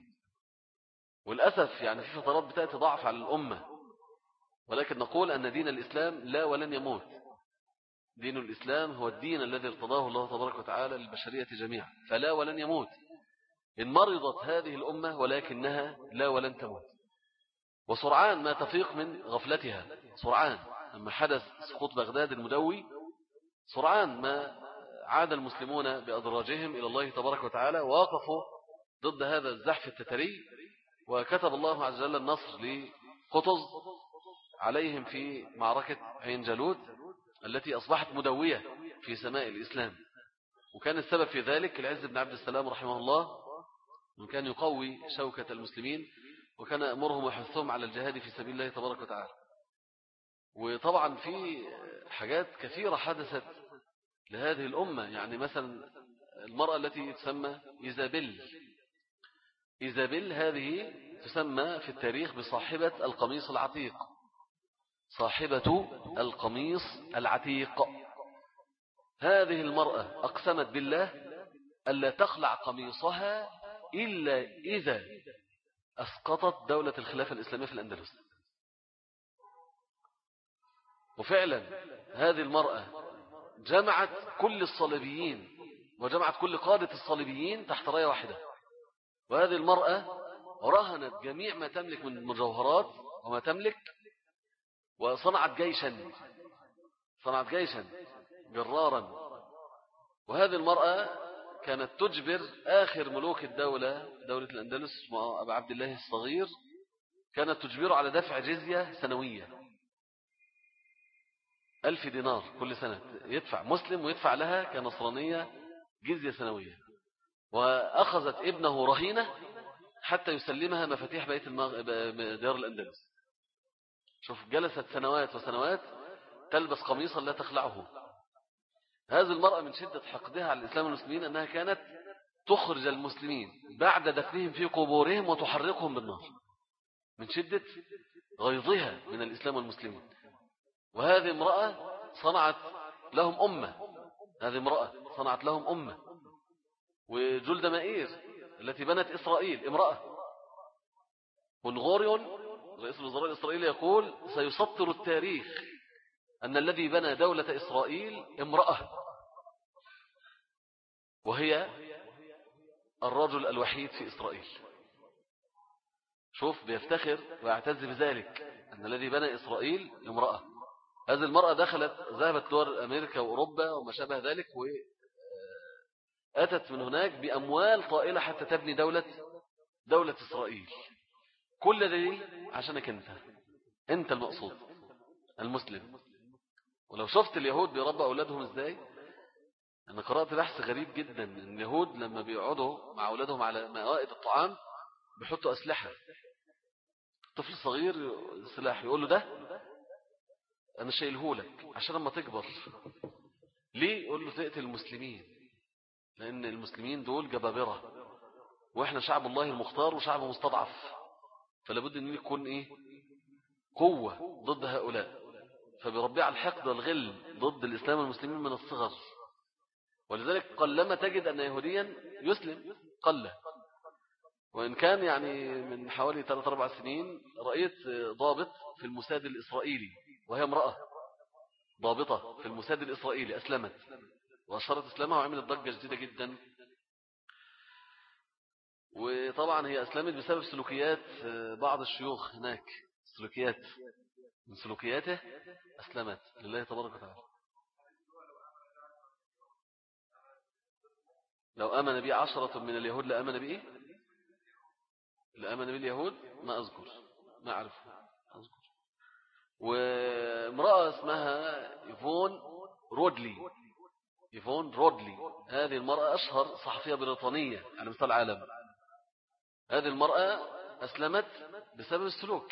[SPEAKER 1] والأسف يعني في فترات بتأتي ضعف على الأمة، ولكن نقول أن دين الإسلام لا ولن يموت. دين الإسلام هو الدين الذي ارتضاه الله تبارك وتعالى للبشرية جميعا، فلا ولن يموت. إن مرضت هذه الأمة ولكنها لا ولن تموت. وسرعان ما تفيق من غفلتها، سرعان لما حدث سقوط بغداد المدوي سرعان ما عاد المسلمون بأدراجهم إلى الله تبارك وتعالى ووقفوا ضد هذا الزحف التتري، وكتب الله عز وجل النصر لقطز عليهم في معركة عين جالوت التي أصبحت مدوية في سماء الإسلام. وكان السبب في ذلك العز بن عبد السلام رحمه الله، وكان يقوي شوكة المسلمين وكان يأمرهم ويحثهم على الجهاد في سبيل الله تبارك وتعالى. وطبعا في حاجات كثيرة حدثت لهذه الأمة، يعني مثلا المرأة التي تسمى إيزابيل. إيزابيل هذه تسمى في التاريخ بصاحبة القميص العتيق، صاحبة القميص العتيق. هذه المرأة أقسمت بالله ألا تخلع قميصها إلا إذا أسقطت دولة الخلافة الإسلامية في الأندلس. وفعلا هذه المرأة جمعت كل الصليبيين وجمعت كل قادة الصليبيين تحت راية واحدة. وهذه المرأة رهنت جميع ما تملك من مجوهرات وما تملك، وصنعت جيشا صنعت جيشا جرارا. وهذه المرأة كانت تجبر آخر ملوك الدولة دولة الأندلس أبا عبد الله الصغير، كانت تجبره على دفع جزية سنوية ألف دينار كل سنة، يدفع مسلم ويدفع لها كنصرانية جزية سنوية. وأخذت ابنه رهينة حتى يسلمها مفاتيح بيت المغ... ديار الأندلس. شوف، جلست سنوات وسنوات تلبس قميصا لا تخلعه. هذه المرأة من شدة حقدها على الإسلام والمسلمين أنها كانت تخرج المسلمين بعد دفنهم في قبورهم وتحرقهم بالنار من شدة غيظها من الإسلام والمسلمين. وهذه امرأة صنعت لهم أمة هذه امرأة صنعت لهم أمة. وجلد مائير التي بنت إسرائيل امرأة. بنغوريون رئيس الوزراء الإسرائيلي يقول سيسطر التاريخ أن الذي بنى دولة إسرائيل امرأة، وهي الرجل الوحيد في إسرائيل. شوف، بيفتخر ويعتز بذلك أن الذي بنى إسرائيل امرأة. هذه المرأة دخلت ذهبت دول أمريكا وأوروبا وما شابه ذلك، وأتت من هناك بأموال طائلة حتى تبني دولة دولة إسرائيل. كل ذلك عشانك أنت أنت المقصود المسلم. ولو شفت اليهود بيربوا أولادهم إزاي، أنا قرأت بحث غريب جدا أن اليهود لما بيقعدوا مع أولادهم على مائدة الطعام بيحطوا أسلحة. طفل صغير سلاح يقول له ده أنا شايلهولك عشان لما تكبر. ليه؟ يقول له تقتل المسلمين، لأن المسلمين دول جبابرة، وإحنا شعب الله المختار وشعب مستضعف، فلابد أن يكون إيه؟ قوة ضد هؤلاء. فبيربيه على الحقد والغل ضد الإسلام والمسلمين من الصغر. ولذلك قلما تجد أن يهوديا يسلم، قل. وإن كان يعني من حوالي ثلاث أربع سنين رأيت ضابط في الموساد الإسرائيلي، وهي امرأة ضابطة في الموساد الإسرائيلي أسلمت وأشهرت إسلامها وعملت ضجة جديدة جدا. وطبعا هي أسلمت بسبب سلوكيات بعض الشيوخ هناك، سلوكيات من سلوكياته أسلمت لله تبارك وتعالى. لو آمن بي عشرة من اليهود لآمن بي إيه؟ لآمن بي اليهود ما أذكر، ما أعرف أذكر. وامرأة اسمها يفون رودلي، يفون رودلي، هذه المرأة أشهر صحفية بريطانية على مستوى العالم. هذه المرأة أسلمت بسبب السلوك.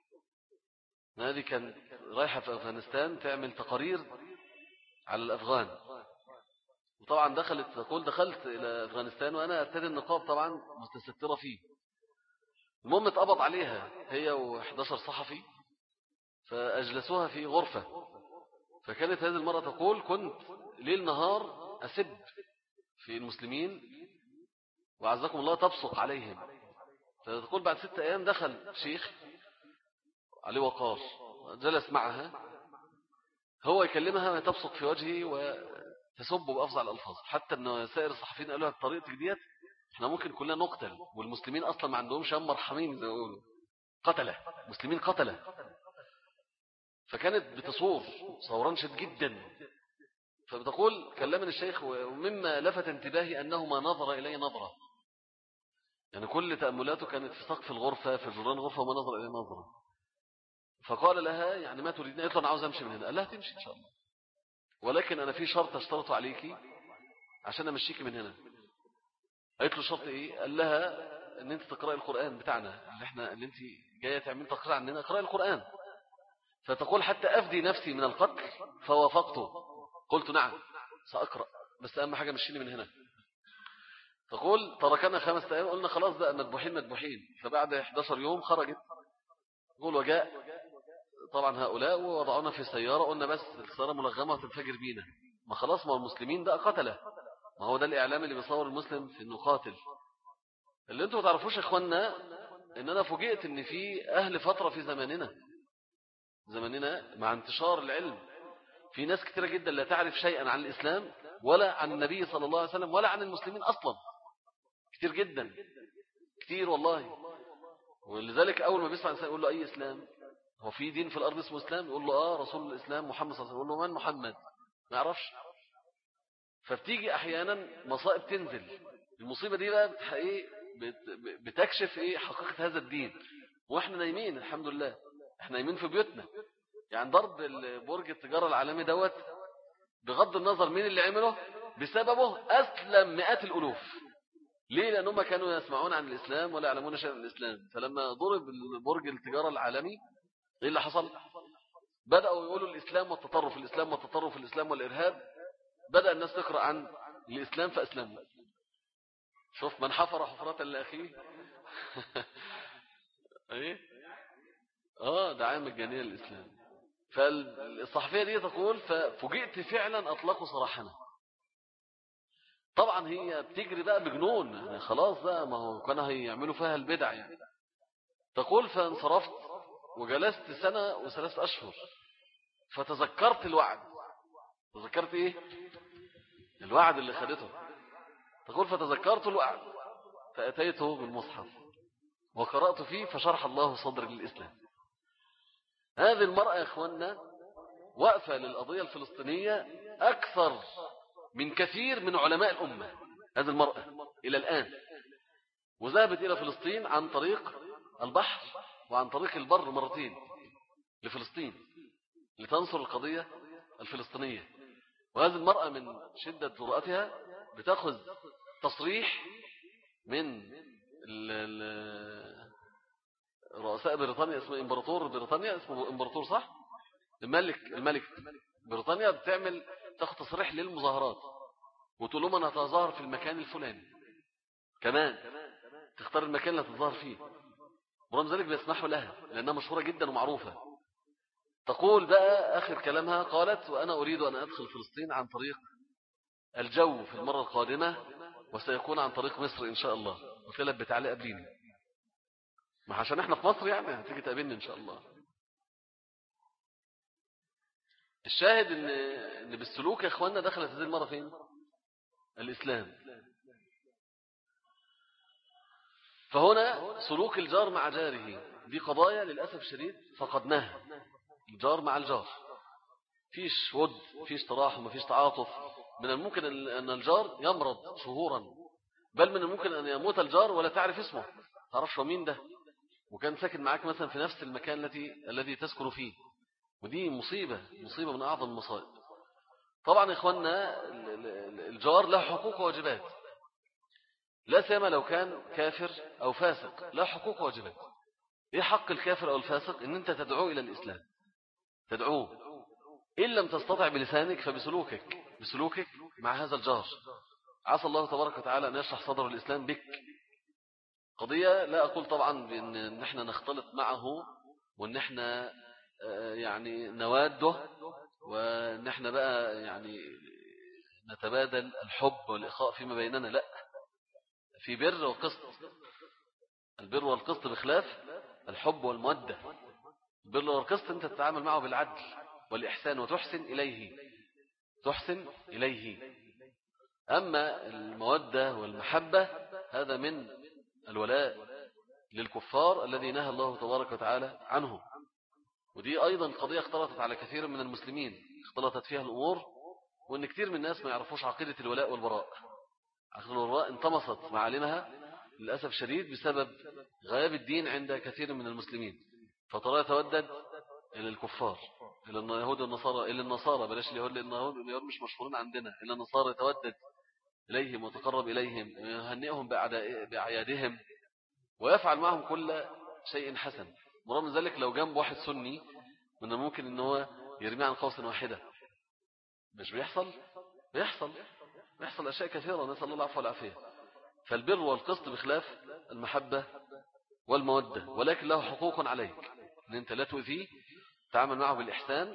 [SPEAKER 1] هذه كانت رايحة في أفغانستان تعمل تقارير على الأفغان، وطبعا دخلت تقول دخلت إلى أفغانستان وأنا أرتدي النقاب طبعا متسترة فيه. المهم اتقبض عليها هي وإحدى عشر صحفي فأجلسوها في غرفة. فكانت هذه المرأة تقول كنت ليل نهار أسب في المسلمين وعزكم الله تبصق عليهم. فتقول بعد ستة أيام دخل شيخ علي وقار جلس معها، هو يكلمها وتبصق في وجهه وتسب بأفظع الألفاظ، حتى أن سائر الصحفيين قالوا لها بطريقة ديت احنا ممكن كلنا نقتل، والمسلمين أصلا ما عندهمش هم مرحمين زي ما يقولوا، قتله مسلمين قتله. فكانت بتصور صوران شد جدا. فبتقول كلمني الشيخ ومما لفت انتباهي أنه ما نظر إلي نظرة، يعني كل تأملاته كانت في سقف الغرفة في جدران الغرفة وما نظر إلي نظرة. فقال لها يعني ما تريدين؟ قالت له أنا عاوز أمشي من هنا. قال لها تمشي إن شاء الله، ولكن أنا في شرط اشترطه عليكي عشان أمشيكي من هنا. قالت له شرط إيه؟ قال لها أن أنت تقرأي القرآن بتاعنا اللي إحنا اللي أنت جاية تعمل تقرأ عننا، اقرأي القرآن. فتقول حتى أفدي نفسي من القتل فوافقته، قلت نعم سأقرأ بس أهم حاجة مشيني من هنا. تقول تركنا خمسة أيام قلنا خلاص بقى مذبوحين مذبوحين. فبعد إحدى عشر يوم خرجت. تقول وجاء طبعا هؤلاء ووضعونا في سيارة، قلنا بس السيارة ملغمة وتنفجر بينا، ما خلاص ما هو المسلمين ده قتله، ما هو ده الإعلام اللي بيصور المسلم في إنه قاتل. اللي انتوا ما تعرفوش يا إخواننا إن أنا فوجئت إن في أهل فترة في زماننا زماننا مع انتشار العلم في ناس كتيرة جدا لا تعرف شيئا عن الإسلام ولا عن النبي صلى الله عليه وسلم ولا عن المسلمين أصلا، كتير جدا كتير والله. ولذلك أول ما بيسمع إنسان يقول له أي إسلام؟ هو في دين في الأرض اسمه إسلام؟ يقول له آه رسول الإسلام محمد صلى الله عليه وسلم. يقول له من محمد؟ ما يعرفش. فبتيجي أحيانا مصائب تنزل، المصيبة دي بقى بتكشف إيه حقيقة هذا الدين وإحنا نايمين. الحمد لله إحنا نايمين في بيوتنا. يعني ضرب برج التجارة العالمي دوت بغض النظر مين اللي عمله بسببه أسلم مئات الألوف. ليه؟ لأنهم كانوا يسمعون عن الإسلام ولا يعلمون شيئا عن الإسلام. فلما ضرب برج التجارة العالمي إيه اللي حصل؟ بدأوا يقولوا الإسلام والتطرف الإسلام والتطرف الإسلام والإرهاب. بدأ الناس تقرأ عن الإسلام فأسلموا. شوف من حفر حفرة لأخيه ايه اه ده عام الجانية الإسلام. فالصحفية دي تقول ففوجئت فعلا أطلقوا صراحنا. طبعا هي بتجري بقى بجنون يعني خلاص بقى ما هو كانوا هيعملوا فيها البدع يعني. تقول فانصرفت وجلست سنة وثلاث أشهر فتذكرت الوعد. تذكرت ايه الوعد اللي خدته. تقول فتذكرت الوعد فأتيته بالمصحف وقرأت فيه فشرح الله صدري للإسلام. هذه المرأة يا إخواننا وقفة للقضية الفلسطينية أكثر من كثير من علماء الأمة. هذه المرأة إلى الآن وذهبت إلى فلسطين عن طريق البحر وعن طريق البر مرتين لفلسطين لتنصر القضية الفلسطينية. وهذه المرأة من شدة جرأتها بتأخذ تصريح من رؤساء بريطانيا، اسمه إمبراطور بريطانيا، اسمه إمبراطور صح؟ الملك الملك بريطانيا بتعمل تاخد تصريح للمظاهرات وتقول لهم أنا هتظاهر في المكان الفلاني، كمان تختار المكان اللي هتظاهر فيه، ورغم ذلك بيسمحوا لها لأنها مشهورة جدا ومعروفة. تقول بقى آخر كلامها، قالت وأنا أريد أن أدخل فلسطين عن طريق الجو في المرة القادمة، وسيكون عن طريق مصر إن شاء الله. قلت لها بتعالي قابليني، ما عشان احنا في مصر يعني هتيجي تقابلني إن شاء الله. الشاهد إن, إن بالسلوك يا إخواننا دخلت هذه المرة فين؟ الإسلام. فهنا سلوك الجار مع جاره دي قضايا للأسف الشديد فقدناها. الجار مع الجار فيش ود، فيش تراحم، فيش تعاطف. من الممكن أن الجار يمرض شهورا، بل من الممكن أن يموت الجار ولا تعرف اسمه، تعرفش مين ده، وكان ساكن معاك مثلا في نفس المكان الذي الذي تسكن فيه. ودي مصيبة مصيبة من أعظم المصائب. طبعا يا إخواننا الجار له حقوق وواجبات، لا سيما لو كان كافر أو فاسق، له حقوق وواجبات. إيه حق الكافر أو الفاسق؟ إن أنت تدعوه إلى الإسلام، تدعوه إن لم تستطع بلسانك فبسلوكك، بسلوكك مع هذا الجار. عسى الله تبارك وتعالى أن يشرح صدر الإسلام بك. قضية لا أقول طبعا بأن نحن نختلط معه وأن احنا يعني نواده وأن احنا بقى يعني نتبادل الحب والإخاء فيما بيننا، لا، في بر وقسط. البر والقسط بخلاف الحب والمودة. البر والقسط أنت تتعامل معه بالعدل والإحسان وتحسن إليه، تحسن إليه. أما المودة والمحبة هذا من الولاء للكفار الذي نهى الله تبارك وتعالى عنه. ودي أيضا قضية اختلطت على كثير من المسلمين، اختلطت فيها الأمور، وأن كثير من الناس ما يعرفوش عقيدة الولاء والبراء. عقيدة الولاء انطمست معالمها للأسف شديد بسبب غياب الدين عند كثير من المسلمين، فترى يتودد إلى الكفار، إلى اليهود والنصارى، إلى النصارى بلاش اليهود لأن اليهود مش مشهورين عندنا، إلى النصارى يتودد إليهم وتقرب إليهم ويهنئهم بأعيادهم ويفعل معهم كل شيء حسن. ورغم ذلك لو جنب واحد سني من الممكن ان هو يرمي عن قوس واحدة. مش بيحصل؟ بيحصل بيحصل أشياء كثيرة، نسأل الله العفو والعافية. فالبر والقسط بخلاف المحبة والمودة، ولكن له حقوق عليك ان انت لا تؤذيه، تعامل معه بالإحسان.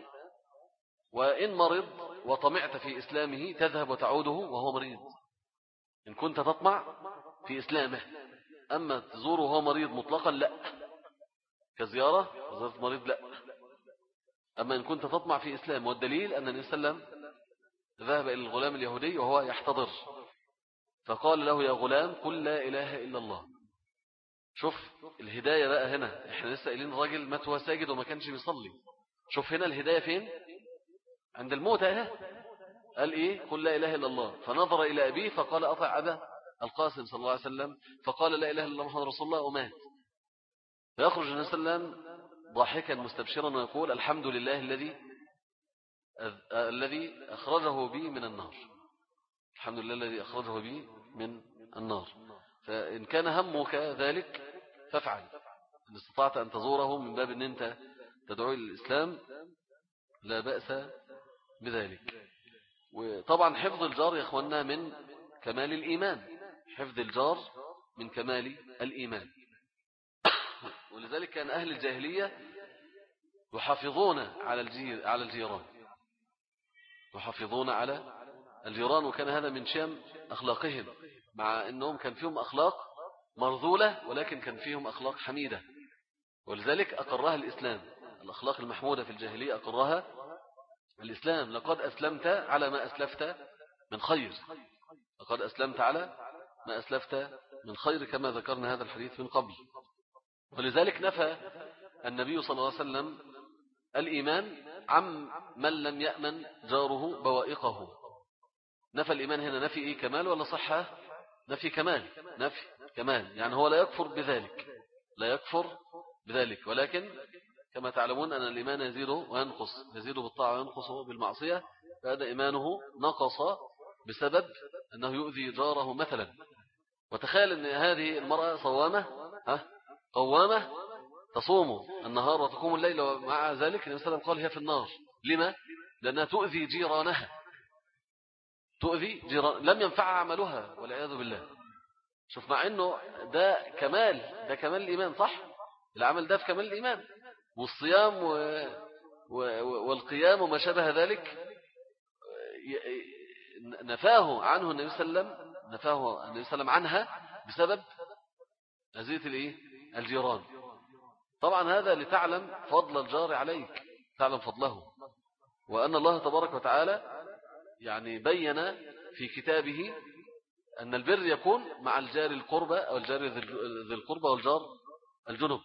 [SPEAKER 1] وإن مرض وطمعت في إسلامه تذهب وتعوده وهو مريض، إن كنت تطمع في إسلامه. أما تزوره وهو مريض مطلقا لا، كزيارة زيارة مريض لا. أما إن كنت تطمع في إسلام، والدليل أن النبي صلى الله عليه وسلم ذهب إلى الغلام اليهودي وهو يحتضر، فقال له يا غلام قل لا إله إلا الله. شوف الهداية بقى هنا، احنا لسه قايلين الراجل مات وهو ساجد وما كانش بيصلي. شوف هنا الهداية فين؟ عند الموت اهي. قال إيه؟ قل لا إله إلا الله. فنظر إلى أبيه فقال أطع أبا القاسم صلى الله عليه وسلم، فقال لا إله إلا الله محمد رسول الله ومات. فيخرج النبي صلى الله عليه وسلم ضاحكا مستبشرا ويقول الحمد لله الذي الذي أخرجه بي من النار، الحمد لله الذي أخرجه بي من النار. فإن كان همك ذلك فافعل، إن استطعت أن تزوره من باب أن أنت تدعو إلى الإسلام لا بأس بذلك. وطبعا حفظ الجار يا أخوانا من كمال الإيمان، حفظ الجار من كمال الإيمان. ولذلك كان أهل الجاهلية يحافظون على الجير على الجيران، يحافظون على الجيران، وكان هذا من شأن أخلاقهم، مع أنهم كان فيهم أخلاق مرذولة ولكن كان فيهم أخلاق حميدة، ولذلك أقرها الإسلام. الأخلاق المحمودة في الجاهلية أقرها الإسلام. لقد أسلمت على ما أسلفت من خير، لقد أسلمت على ما أسلفت من خير، كما ذكرنا هذا الحديث من قبل. ولذلك نفى النبي صلى الله عليه وسلم الإيمان عن من لم يأمن جاره بوائقه. نفى الإيمان هنا نفي إيه؟ كمال ولا صحة؟ نفي كمال، نفي كمال، يعني هو لا يكفر بذلك، لا يكفر بذلك، ولكن كما تعلمون أن الإيمان يزيد وينقص، يزيد بالطاعة وينقص بالمعصية. فهذا إيمانه نقص بسبب أنه يؤذي جاره مثلا. وتخيل أن هذه المرأة صوامة ها؟ قوامة تصوم النهار وتقوم الليل، ومع ذلك النبي صلى الله عليه وسلم قال هي في النار. لما؟ لأنها تؤذي جيرانها، تؤذي جيران لم ينفع عملها والعياذ بالله. شوف، مع أنه ده كمال، ده كمال الإيمان، صح؟ العمل ده في كمال الإيمان، والصيام و... و... والقيام وما شابه ذلك نفاه عنه النبي صلى الله عليه وسلم، نفاه النبي صلى الله عليه وسلم عنها بسبب أذية الإيه؟ الجيران. طبعا هذا لتعلم فضل الجار عليك، تعلم فضله، وأن الله تبارك وتعالى يعني بين في كتابه أن البر يكون مع الجار القربى أو الجار ذي القربى والجار الجنب.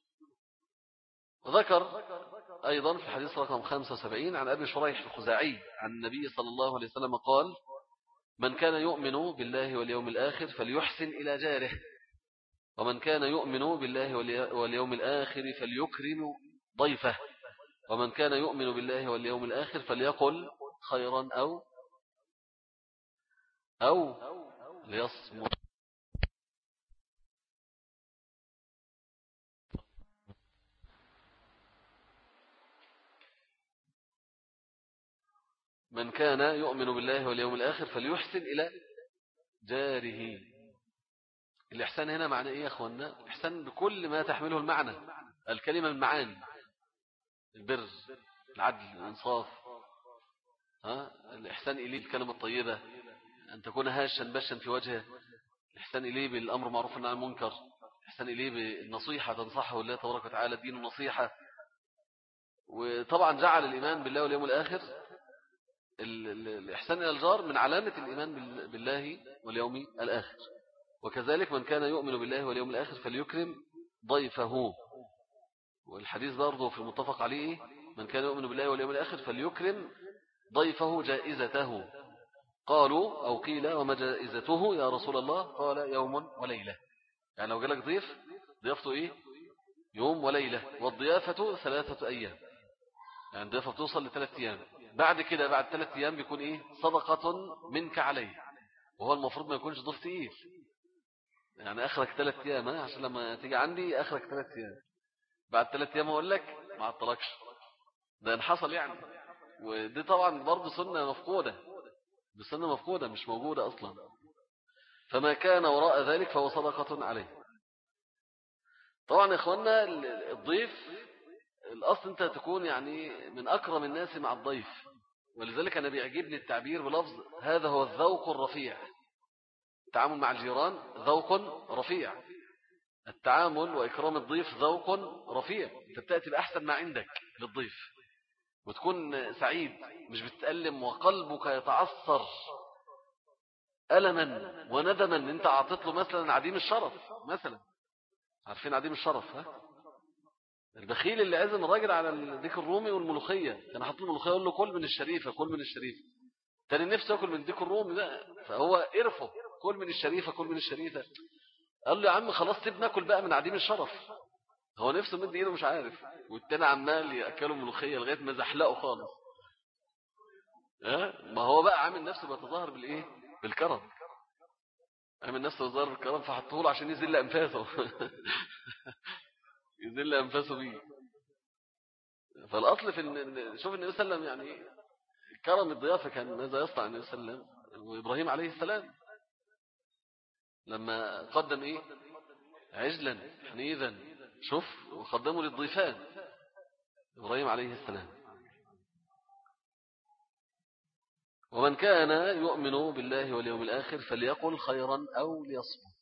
[SPEAKER 1] وذكر أيضا في الحديث رقم خمسة وسبعين عن أبي شريح الخزاعي عن النبي صلى الله عليه وسلم قال: من كان يؤمن بالله واليوم الآخر فليحسن إلى جاره، ومن كان يؤمن بالله واليوم الآخر فليكرم ضيفه، ومن كان يؤمن بالله واليوم الآخر فليقل خيرا أو أو ليصمت. من كان يؤمن بالله واليوم الآخر فليحسن إلى جاره. الإحسان هنا معنى إيه يا أخوانا؟ الإحسان بكل ما تحمله المعنى، الكلمة من معاني: البر، العدل، الإنصاف، ها؟ الإحسان إليه بالكلمة الطيبة، أن تكون هاشا بشا في وجهه، الإحسان إليه بالأمر معروف والنهي عن المنكر، الإحسان إليه بالنصيحة تنصحه الله تبارك وتعالى، دين النصيحة. وطبعا جعل الإيمان بالله واليوم الآخر، الإحسان إلى الجار، من علامة الإيمان بالله واليوم الآخر. وكذلك من كان يؤمن بالله واليوم الآخر فليكرم ضيفه. والحديث برضه في المتفق عليه: من كان يؤمن بالله واليوم الآخر فليكرم ضيفه جائزته. قالوا أو قيل: وما جائزته يا رسول الله؟ قال: يوم وليلة. يعني لو جالك ضيف، ضيافته إيه؟ يوم وليلة. والضيافة ثلاثة أيام، يعني الضيافة بتوصل لثلاثة أيام. بعد كده بعد ثلاثة أيام بيكون إيه؟ صدقة منك عليه، وهو المفروض ما يكونش ضيف تقيل، يعني أخرك ثلاثة أيام، عشان لما تيجي عندي أخرك ثلاثة أيام. بعد ثلاثة أيام أقول لك ما عطلكش، ده انحصل يعني. ودي طبعا برضه سنة مفقودة، بسنة مفقودة مش موجودة أصلا. فما كان وراء ذلك فهو صدقة عليه. طبعا يا إخوانا، الضيف الأصل أنت تكون يعني من أكرم الناس مع الضيف، ولذلك أنا بيعجبني التعبير بلفظ: هذا هو الذوق الرفيع. التعامل مع الجيران ذوق رفيع، التعامل وإكرام الضيف ذوق رفيع. أنت بتأتي بأحسن ما عندك للضيف، وتكون سعيد، مش بتتألم وقلبك يتعصر ألما وندما ان انت اعطيت له مثلا عديم الشرف. مثلا عارفين عديم الشرف؟ ها؟ البخيل اللي عزم الراجل على الديك الرومي والملوخية، كان حاطط له ملوخية يقول له: كل من الشريفة، كل من الشريفة. تاني نفسه ياكل من الديك الرومي ده، فهو قرفه: كل من الشريفة، كل من الشريفة. قال له: يا عم خلاص سيب ناكل بقى من عديم الشرف. هو نفسه مد ايده مش عارف، والتاني عمال ياكله ملوخية لغاية ما زحلقه خالص. ها؟ ما هو بقى عامل نفسه بيتظاهر بالايه؟ بالكرم. عامل نفسه بيتظاهر بالكرم، فحطه له عشان يذل انفاسه. يذل انفاسه بيه. فالاصل في ان شوف النبي صلى الله عليه وسلم يعني كرم الضيافه كان ماذا يصنع النبي صلى الله عليه وسلم. وابراهيم عليه السلام لما قدم ايه؟ عجلا حنيذا، شوف، وقدمه للضيفان. ابراهيم عليه السلام. ومن كان يؤمن بالله واليوم الآخر فليقل خيرا أو ليصمت.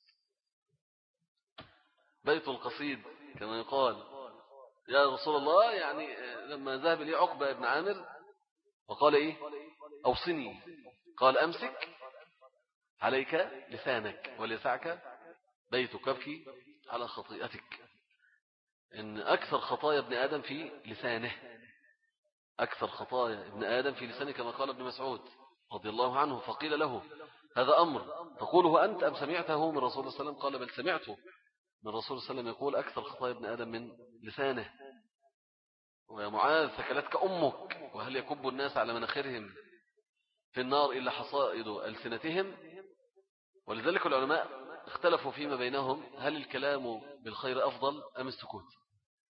[SPEAKER 1] بيت القصيد كما يقال: يا رسول الله، يعني لما ذهب لي عقبة بن عامر وقال إيه؟ أوصني، قال: أمسك عليك لسانك وليسعك بيتك، ابكي على خطيئتك. إن أكثر خطايا ابن آدم في لسانه، أكثر خطايا ابن آدم في لسانه، كما قال ابن مسعود رضي الله عنه: فقيل له: هذا أمر تقوله أنت أم سمعته من رسول الله صلى الله عليه وسلم؟ قال: بل سمعته من رسول الله صلى الله عليه وسلم يقول: أكثر خطايا ابن آدم من لسانه. ويا معاذ ثكلتك أمك، وهل يكب الناس على مناخرهم في النار إلا حصائد ألسنتهم. ولذلك العلماء اختلفوا فيما بينهم: هل الكلام بالخير أفضل أم السكوت؟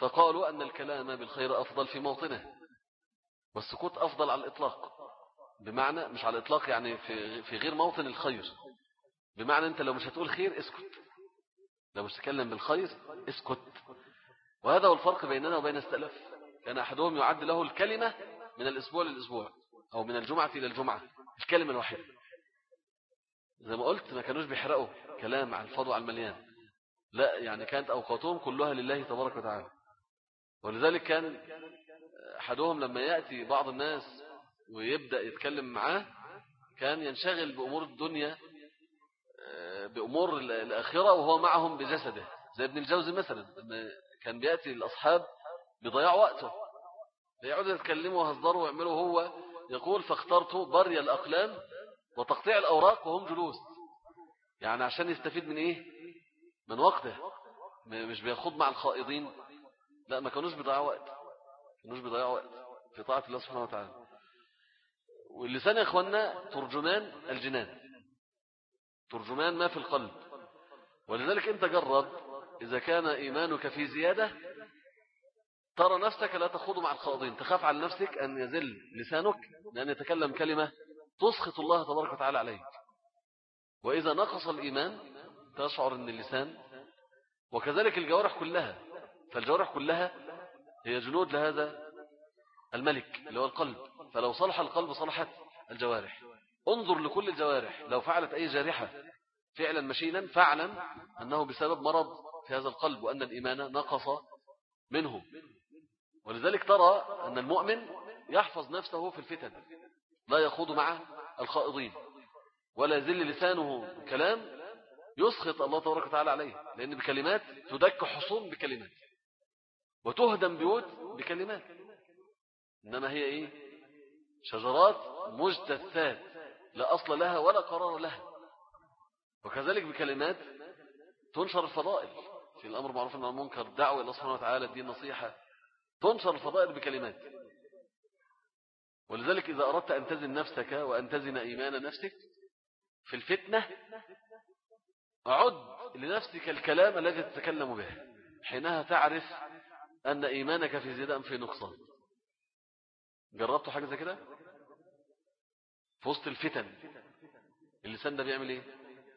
[SPEAKER 1] فقالوا أن الكلام بالخير أفضل في موطنه، والسكوت أفضل على الإطلاق. بمعنى مش على الإطلاق يعني في في غير موطن الخير، بمعنى أنت لو مش هتقول خير اسكت، لو مش تتكلم بالخير اسكت. وهذا هو الفرق بيننا وبين السلف. كان أحدهم يعد له الكلمة من الأسبوع للأسبوع، أو من الجمعة إلى الجمعة، الكلمة الواحدة. زي ما قلت ما كانوش بيحرقوا كلام عن الفضل وعن المليان، لا، يعني كانت أوقاتهم كلها لله تبارك وتعالى. ولذلك كان أحدهم لما يأتي بعض الناس ويبدأ يتكلم معاه كان ينشغل بأمور الدنيا، بأمور الآخرة، وهو معهم بجسده. زي ابن الجوزي مثلا كان بيأتي الأصحاب بضياع وقته، يقعدوا يتكلموا ويهزروا ويعملوا، هو يقول فاخترت بري الأقلام وتقطيع الأوراق وهم جلوس، يعني عشان يستفيد من إيه؟ من وقته، مش بيخوض مع الخائضين، لا، ما كانوش بيضيعوا وقت، ما كانوش بيضيعوا وقت في طاعة الله سبحانه وتعالى. واللسان يا إخواننا ترجمان الجنان، ترجمان ما في القلب. ولذلك أنت جرب، إذا كان إيمانك في زيادة ترى نفسك لا تخوض مع الخائضين، تخاف على نفسك أن يزل لسانك لأن يتكلم كلمة تسخط الله تبارك وتعالى عليك. وإذا نقص الإيمان تشعر أن اللسان، وكذلك الجوارح كلها، فالجوارح كلها هي جنود لهذا الملك اللي هو القلب، فلو صلح القلب صلحت الجوارح. انظر لكل الجوارح، لو فعلت أي جارحة فعلا مشينا فاعلم أنه بسبب مرض في هذا القلب، وأن الإيمان نقص منه. ولذلك ترى أن المؤمن يحفظ نفسه في الفتن، لا يخوض مع الخائضين، ولا يزل لسانه كلام يسخط الله تبارك وتعالى عليه، لأن بكلمات تدك حصون بكلمات وتهدم بيوت بكلمات، إنما هي إيه؟ شجرات مجتثات لا أصل لها ولا قرار لها. وكذلك بكلمات تنشر الفضائل، في الأمر معروف عن المنكر، دعوة إلى الله سبحانه وتعالى، الدين نصيحة، تنشر الفضائل بكلمات. ولذلك إذا أردت أن تزن نفسك وأن تزن إيمان نفسك في الفتنة، أعد لنفسك الكلام الذي تتكلم به، حينها تعرف أن إيمانك في زيادة أم في نقصان. جربتوا حاجة زي كده؟ في وسط الفتن اللسان ده بيعمل إيه؟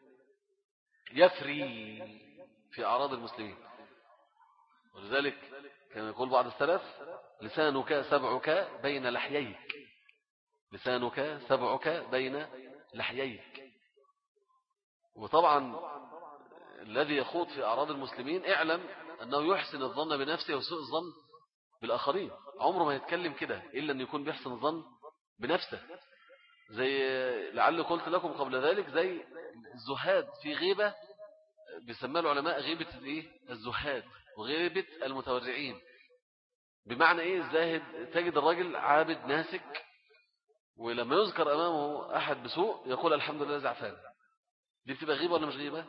[SPEAKER 1] يفري في أعراض المسلمين. ولذلك كان يقول بعض السلف لسانك سبعك بين لحييك، لسانك سبعك بين لحييك. وطبعا الذي يخوض في أعراض المسلمين اعلم أنه يحسن الظن بنفسه وسوء الظن بالآخرين، عمره ما يتكلم كده إلا أن يكون بيحسن الظن بنفسه. زي لعل قلت لكم قبل ذلك، زي الزهاد في غيبة بيسمى العلماء غيبة الزهاد وغيبة المتورعين. بمعنى إيه الزاهد؟ تجد الرجل عابد ناسك، ولما يذكر أمامه أحد بسوء يقول الحمد لله زعفان. دي بتبقى غيبة ولا مش غيبة؟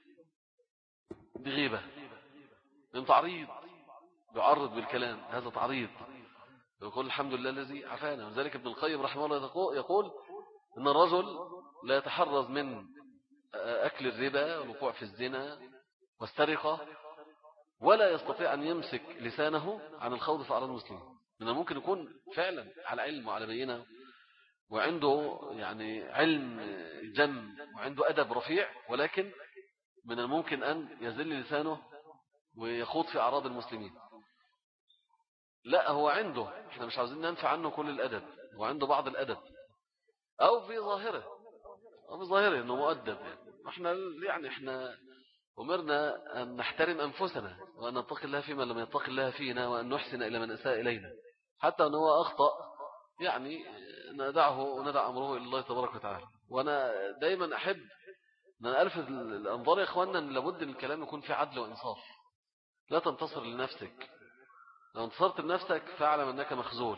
[SPEAKER 1] دي غيبة، من تعريض، يعرض بالكلام، هذا تعريض، يقول الحمد لله الذي عافانا. وذلك ابن القيم رحمه الله يقول إن الرجل لا يتحرز من أكل الربا والوقوع في الزنا والسرقة، ولا يستطيع أن يمسك لسانه عن الخوض في أعراض المسلمين. من الممكن يكون فعلا على علم وعلى بينة وعنده يعني علم جم وعنده أدب رفيع، ولكن من الممكن أن يزل لسانه ويخوض في أعراض المسلمين. لا، هو عنده، احنا مش عاوزين ننفع عنه كل الأدب، هو عنده بعض الأدب، أو في ظاهره، أو في ظاهره أنه مؤدب. يعني احنا يعني احنا أمرنا أن نحترم أنفسنا وأن نتقي الله فيما لم يتقي الله فينا، وأن نحسن إلى من أساء إلينا، حتى أنه أخطأ يعني ندعه وندع أمره إلى الله تبارك وتعالى. وأنا دايما أحب أن ألفت الأنظار يا إخواننا أن لابد من الكلام يكون في عدل وإنصاف. لا تنتصر لنفسك، لو انتصرت لنفسك فاعلم أنك مخزول.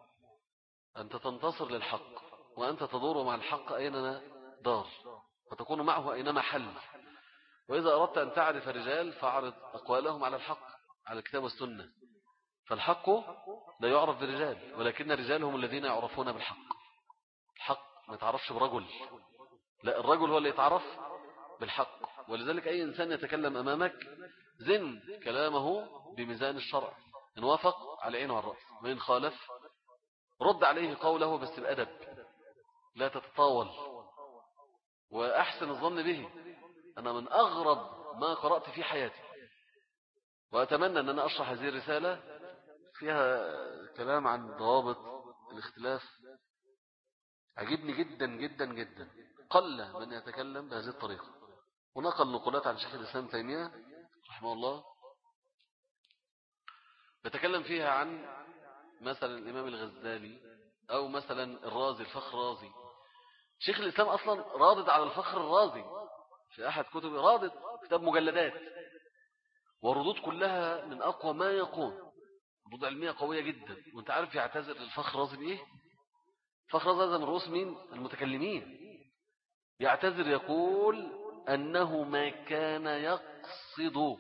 [SPEAKER 1] أنت تنتصر للحق، وأنت تدور مع الحق أينما دار، وتكون معه أينما حل. وإذا أردت أن تعرف رجال فاعرض أقوالهم على الحق، على الكتاب والسنة. فالحق لا يعرف برجال، ولكن الرجال هم الذين يعرفون بالحق. الحق ما يتعرفش برجل، لا، الرجل هو اللي يتعرف بالحق. ولذلك أي إنسان يتكلم أمامك زن كلامه بميزان الشرع، إن وافق على عينه وعلى الرأس، وإن خالف رد عليه قوله بس بأدب، لا تتطاول، وأحسن الظن به. أنا من أغرب ما قرأت في حياتي، وأتمنى أن أنا أشرح هذه الرسالة فيها كلام عن ضوابط الاختلاف. عجبني جدا جدا جدا، قل من يتكلم بهذه الطريقة. ونقل نقولات عن شيخ الإسلام تيمية رحمه الله يتكلم فيها عن مثلا الإمام الغزالي أو مثلا الرازي، الفخر الرازي. شيخ الإسلام أصلا رادد على الفخر الرازي في أحد كتب، رادد كتاب مجلدات، والردود كلها من أقوى ما يكون، ردود علمية قوية جدا. وانت عارف يعتذر للفخر الرازي بإيه؟ فخر الرازي من رؤوس مين؟ المتكلمين. يعتذر يقول أنه ما كان يقصد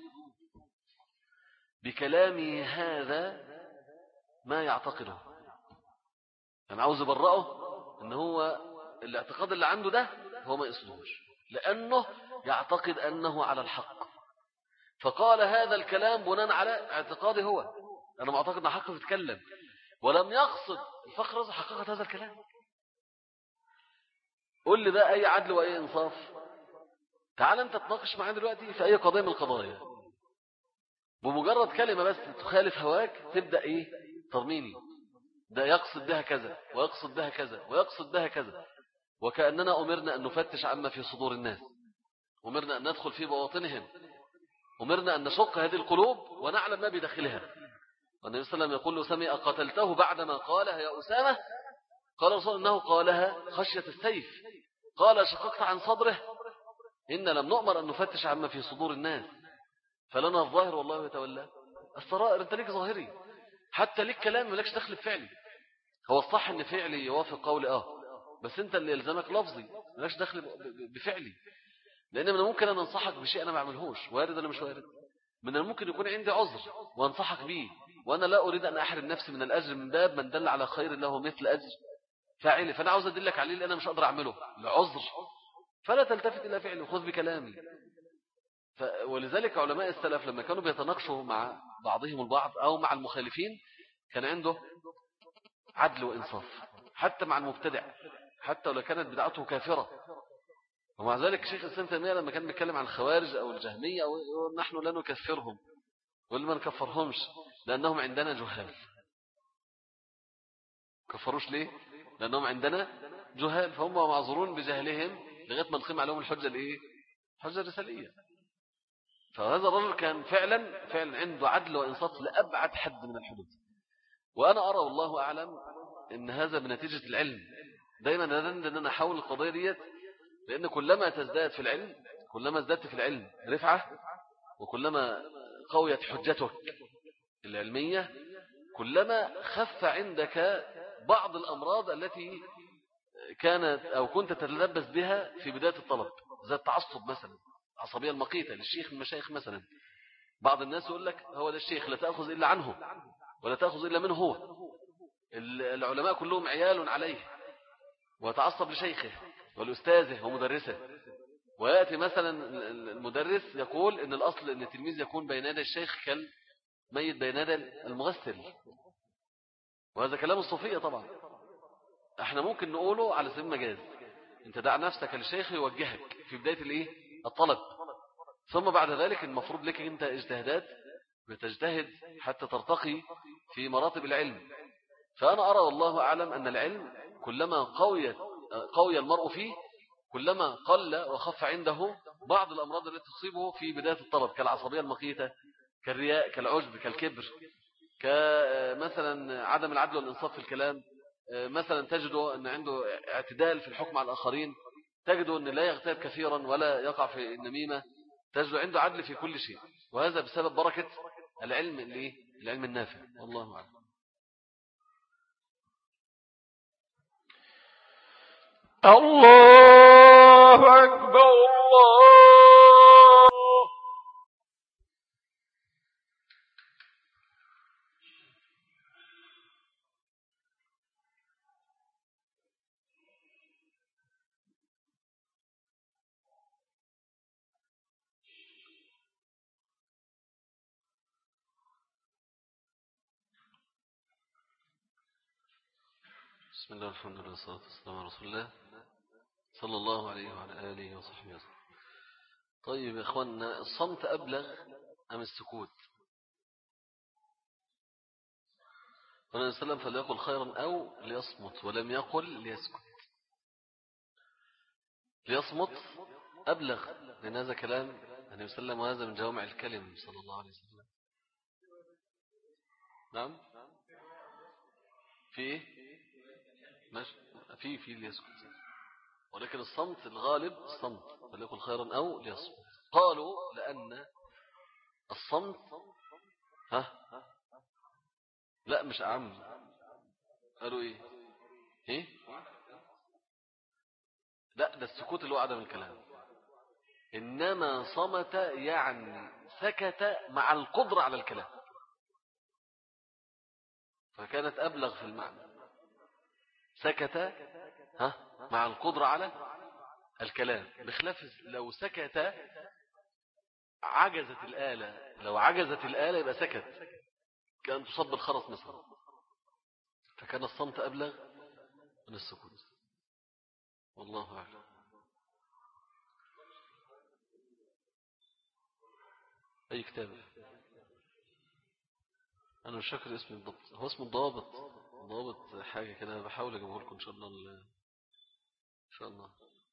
[SPEAKER 1] بكلامه هذا ما يعتقده، يعني عاوز يبرأه ان هو الاعتقاد اللي عنده ده هو ما يقصدوش، لأنه يعتقد أنه على الحق، فقال هذا الكلام بناء على اعتقاده هو. أنا معتقد أن حق يتكلم، ولم يقصد الفخر الرازي حقيقة هذا الكلام. قل لي بقى أي عدل وأي إنصاف؟ تعال أنت تناقش معاه دلوقتي في أي قضية من القضايا، بمجرد كلمة بس تخالف هواك تبدأ إيه؟ ترميني، ده يقصد بها كذا ويقصد بها كذا ويقصد بها كذا، وكأننا أمرنا أن نفتش عما في صدور الناس، أمرنا أن ندخل في بواطنهم، أمرنا أن نشق هذه القلوب ونعلم ما بداخلها. والنبي صلى الله عليه وسلم يقول له سمي أقتلته بعدما قالها يا أسامة؟ قال رسول أنه قالها خشية السيف. قال شققت عن صدره؟ إن لم نؤمر أن نفتش عما في صدور الناس، فلنا الظاهر والله يتولى السرائر. أنت ليك ظاهري، حتى ليك كلام ملكش دخل بفعلي. هو الصح أن فعلي يوافق قولي آه، بس أنت اللي يلزمك لفظي، ملكش دخل بفعلي. لأن من الممكن أن أنصحك بشيء أنا ما أعملهوش، وارد ولا مش وارد؟ من الممكن يكون عندي عذر وأنصحك به، وأنا لا أريد أن أحرم نفسي من الأجر من باب من دل على خير له مثل أجر فاعله، فأنا عاوز أدلك عليه لأن أنا مش أقدر أعمله لعذر، فلا تلتفت إلى فعلي وخذ بكلامي. ف... ولذلك علماء السلف لما كانوا بيتناقشوا مع بعضهم البعض أو مع المخالفين كان عنده عدل وإنصاف، حتى مع المبتدع، حتى لو كانت بدعته كافرة. ومع ذلك شيخ الإسلام تيمية لما كان بيتكلم عن الخوارج أو الجهمية أو نحن لا نكفرهم، واللي ما نكفرهمش لأنهم عندنا جهال. كفروش ليه؟ لأنهم عندنا جهال، فهم معذورون بجهلهم لغاية ما نقيم عليهم الحجة الإيه؟ الحجة الرسالية. فهذا الرجل كان فعلا فعلا عنده عدل وإنصاف لأبعد حد من الحدود. وأنا أرى والله أعلم إن هذا بنتيجة العلم. دايما ندند أن أنا أحاول القضية ديت، لأن كلما تزداد في العلم كلما ازددت في العلم رفعة، وكلما قويت حجتك العلمية كلما خف عندك بعض الأمراض التي كانت أو كنت تتلبس بها في بداية الطلب، زي التعصب مثلا، عصبية المقيتة للشيخ من المشايخ مثلا. بعض الناس يقول لك هو ده الشيخ لا تأخذ إلا عنه ولا تأخذ إلا منه هو، العلماء كلهم عيال عليه، وتعصب لشيخه والأستاذه ومدرسه. ويأتي مثلا المدرس يقول إن الأصل أن التلميذ يكون بين يدي الشيخ كالميت بين يدي المغسل، وهذا كلام الصوفية طبعا. احنا ممكن نقوله على سبيل المجاز، انت دع نفسك للشيخ يوجهك في بداية الايه الطلب، ثم بعد ذلك المفروض لك انت اجتهادات بتجتهد حتى ترتقي في مراتب العلم. فأنا أرى والله أعلم أن العلم كلما قوي قوي المرء فيه كلما قل وخف عنده بعض الأمراض التي تصيبه في بداية الطلب، كالعصبية المقيتة، كالرياء، كالعجب، كالكبر، كمثلا عدم العدل والإنصاف في الكلام. مثلا تجده أن عنده اعتدال في الحكم على الآخرين، تجده أن لا يغتاب كثيرا ولا يقع في النميمة، تجده عنده عدل في كل شيء، وهذا بسبب بركة العلم اللي العلم النافع. والله أعلم.
[SPEAKER 2] الله أكبر الله.
[SPEAKER 1] بسم الله والحمد لله والصلاة والسلام على رسول الله صلى الله عليه وعلى آله وصحبه وسلم. طيب يا إخواننا، الصمت أبلغ أم السكوت؟ النبي صلى الله عليه وسلم فليقل خيرا أو ليصمت، ولم يقل ليسكت. ليصمت أبلغ، لأن هذا كلام النبي صلى الله عليه وسلم، وهذا من جوامع الكلم صلى الله عليه وسلم. نعم، في إيه؟ ماشي، في في ليسكت، ولكن الصمت الغالب الصمت، فليقل خيرا أو ليصمت. قالوا لأن الصمت ها لا مش أعم، قالوا إيه إيه لا، ده السكوت اللي هو عدم الكلام، إنما صمت يعني سكت مع القدرة على الكلام، فكانت أبلغ في المعنى. سكت ها مع القدرة على الكلام، بخلاف لو سكت عجزت الآلة، لو عجزت الآلة يبقى سكت، كأن تصب الخرس مثلا، فكان الصمت أبلغ من السكوت. والله أعلم. أي كتاب؟ أنا مش فاكر اسمه بالضبط، هو اسمه الضابط، ضابط حاجة كده، بحاول أجيبه لكم إن شاء الله. إن شاء الله.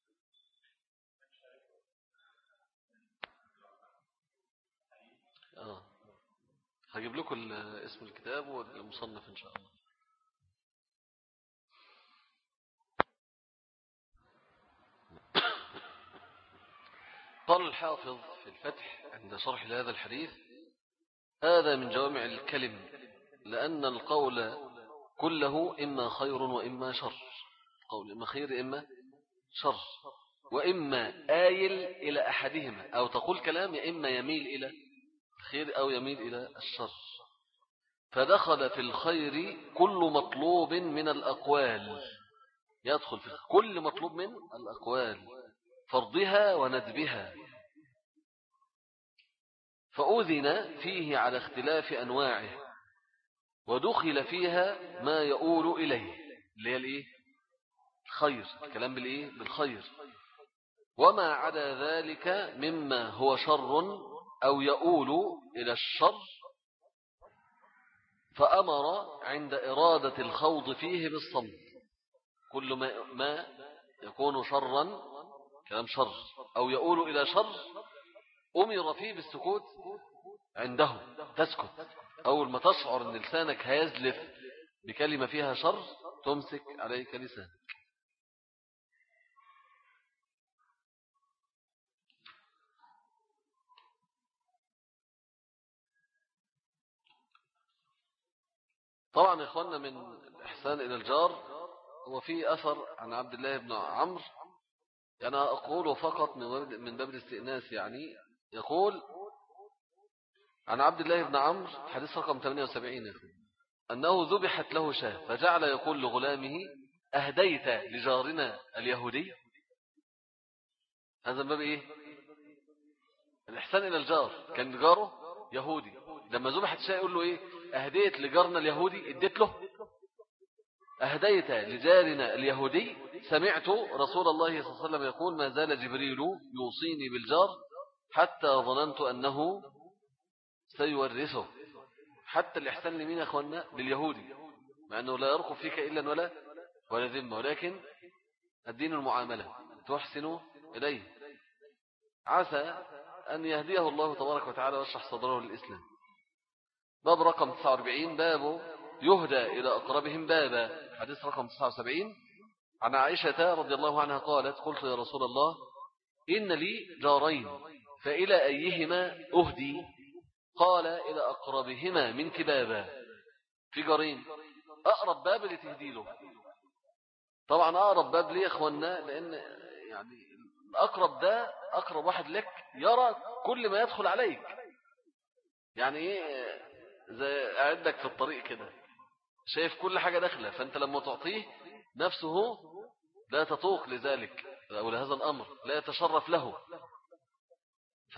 [SPEAKER 1] آه هجيب لكم اسم الكتاب والمصنف إن شاء الله. قال الحافظ في الفتح عند شرح لهذا الحديث: هذا من جوامع الكلم، لأن القول كله إما خير وإما شر، قول إما خير إما شر، وإما آيل إلى أحدهما، أو تقول كلام إما يميل إلى الخير أو يميل إلى الشر. فدخل في الخير كل مطلوب من الأقوال، يدخل في كل مطلوب من الأقوال، فرضها وندبها، فأذن فيه على اختلاف أنواعه، ودخل فيها ما يؤول إليه، اللي هي الإيه؟ الخير، الكلام بالإيه؟ بالخير، وما عدا ذلك مما هو شر أو يؤول إلى الشر، فأمر عند إرادة الخوض فيه بالصمت. كل ما, ما يكون شرا، كلام شر، أو يؤول إلى شر، أمر فيه بالسكوت عنده، تسكت. أول ما تشعر أن لسانك هيزلف بكلمة فيها شر، تمسك عليك لسانك. طبعا يا إخواننا، من الإحسان إلى الجار هو في أثر عن عبد الله بن عمرو، يعني أقوله فقط من باب الاستئناس، يعني يقول عن عبد الله بن عمرو حديث رقم ثمانية وسبعين، أنه ذبحت له شاة، فجعل يقول لغلامه: أهديت لجارنا اليهودي؟ هذا باب إيه؟ الإحسان إلى الجار. كان جاره يهودي، لما ذبحت شاة يقول له إيه؟ أهديت لجارنا اليهودي، اديت له. أهديت لجارنا اليهودي. سمعت رسول الله صلى الله عليه وسلم يقول: ما زال جبريل يوصيني بالجار حتى ظننت أنه سيورثه. حتى الإحسان لمين يا أخوانا؟ لليهودي، مع أنه لا يرقب فيك إلا ولا ولا ذمة، ولكن الدين المعاملة، تحسن إليه، عسى أن يهديه الله تبارك وتعالى ويشرح صدره للإسلام. باب رقم تسعة وأربعين، باب يهدى إلى أقربهم بابا. حديث رقم تسعة وسبعين عن عائشة رضي الله عنها قالت: قلت يا رسول الله، إن لي جارين، فإلى أيهما أهدي؟ قال: إلى أقربهما منك بابا. في جارين، أقرب باب اللي تهدي له. طبعا أقرب باب ليه يا أخوانا؟ لأن يعني الأقرب ده أقرب واحد لك، يرى كل ما يدخل عليك، يعني إيه، زي قاعد لك في الطريق كده، شايف كل حاجة داخله، فأنت لما تعطيه نفسه لا تطوق لذلك أو لهذا الأمر، لا يتشرف له،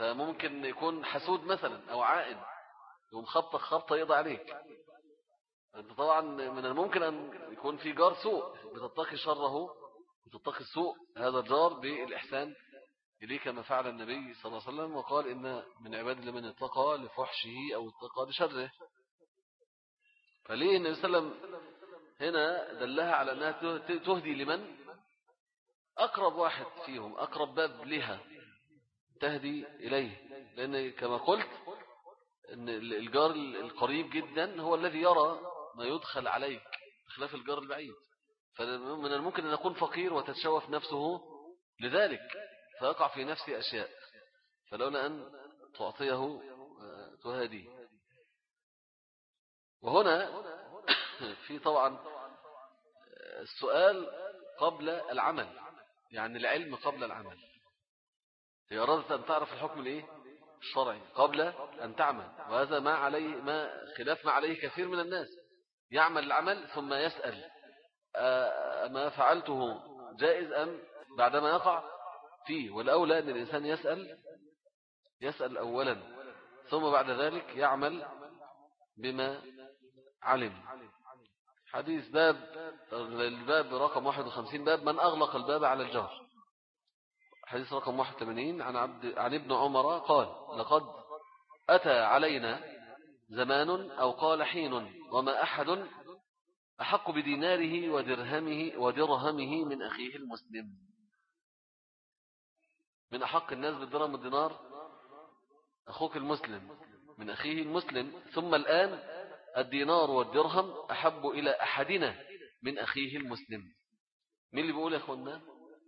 [SPEAKER 1] فممكن يكون حسود مثلا أو عائد، يقوم خبطك خبطة يقضى عليك. أنت طبعا من الممكن أن يكون في جار سوء بتتقي شره بتتقي السوء هذا الجار بالإحسان إليه كما فعل النبي صلى الله عليه وسلم وقال إن من عباد لمن اتقى لفحشه أو اتقى لشره. فليه النبي صلى الله عليه وسلم هنا دلها على أنها تهدي لمن أقرب واحد فيهم أقرب باب لها تهدي إليه، لأن كما قلت أن الجار القريب جدا هو الذي يرى ما يدخل عليك بخلاف الجار البعيد. فمن الممكن أن يكون فقير وتتشوف نفسه لذلك فيقع في نفسه أشياء، فلولا أن تعطيه تهديه. وهنا في طبعا السؤال قبل العمل، يعني العلم قبل العمل. هي أرادت أن تعرف الحكم الإيه؟ الشرعي قبل أن تعمل، وهذا ما عليه ما خلاف ما عليه كثير من الناس، يعمل العمل ثم يسأل ما فعلته جائز أم بعدما يقع فيه. والأولى أن الإنسان يسأل يسأل أولا ثم بعد ذلك يعمل بما علم. حديث باب الباب رقم واحد وخمسين، باب من أغلق الباب على الجار. حديث رقم واحد وثمانين عن عبد عن ابن عمر قال: لقد أتى علينا زمان أو قال حين وما أحد أحق بديناره ودرهمه ودرهمه من أخيه المسلم. من أحق الناس بالدرهم والدينار أخوك المسلم من أخيه المسلم، ثم الآن الدينار والدرهم أحب إلى أحدنا من أخيه المسلم. مين اللي بيقول يا أخوانا؟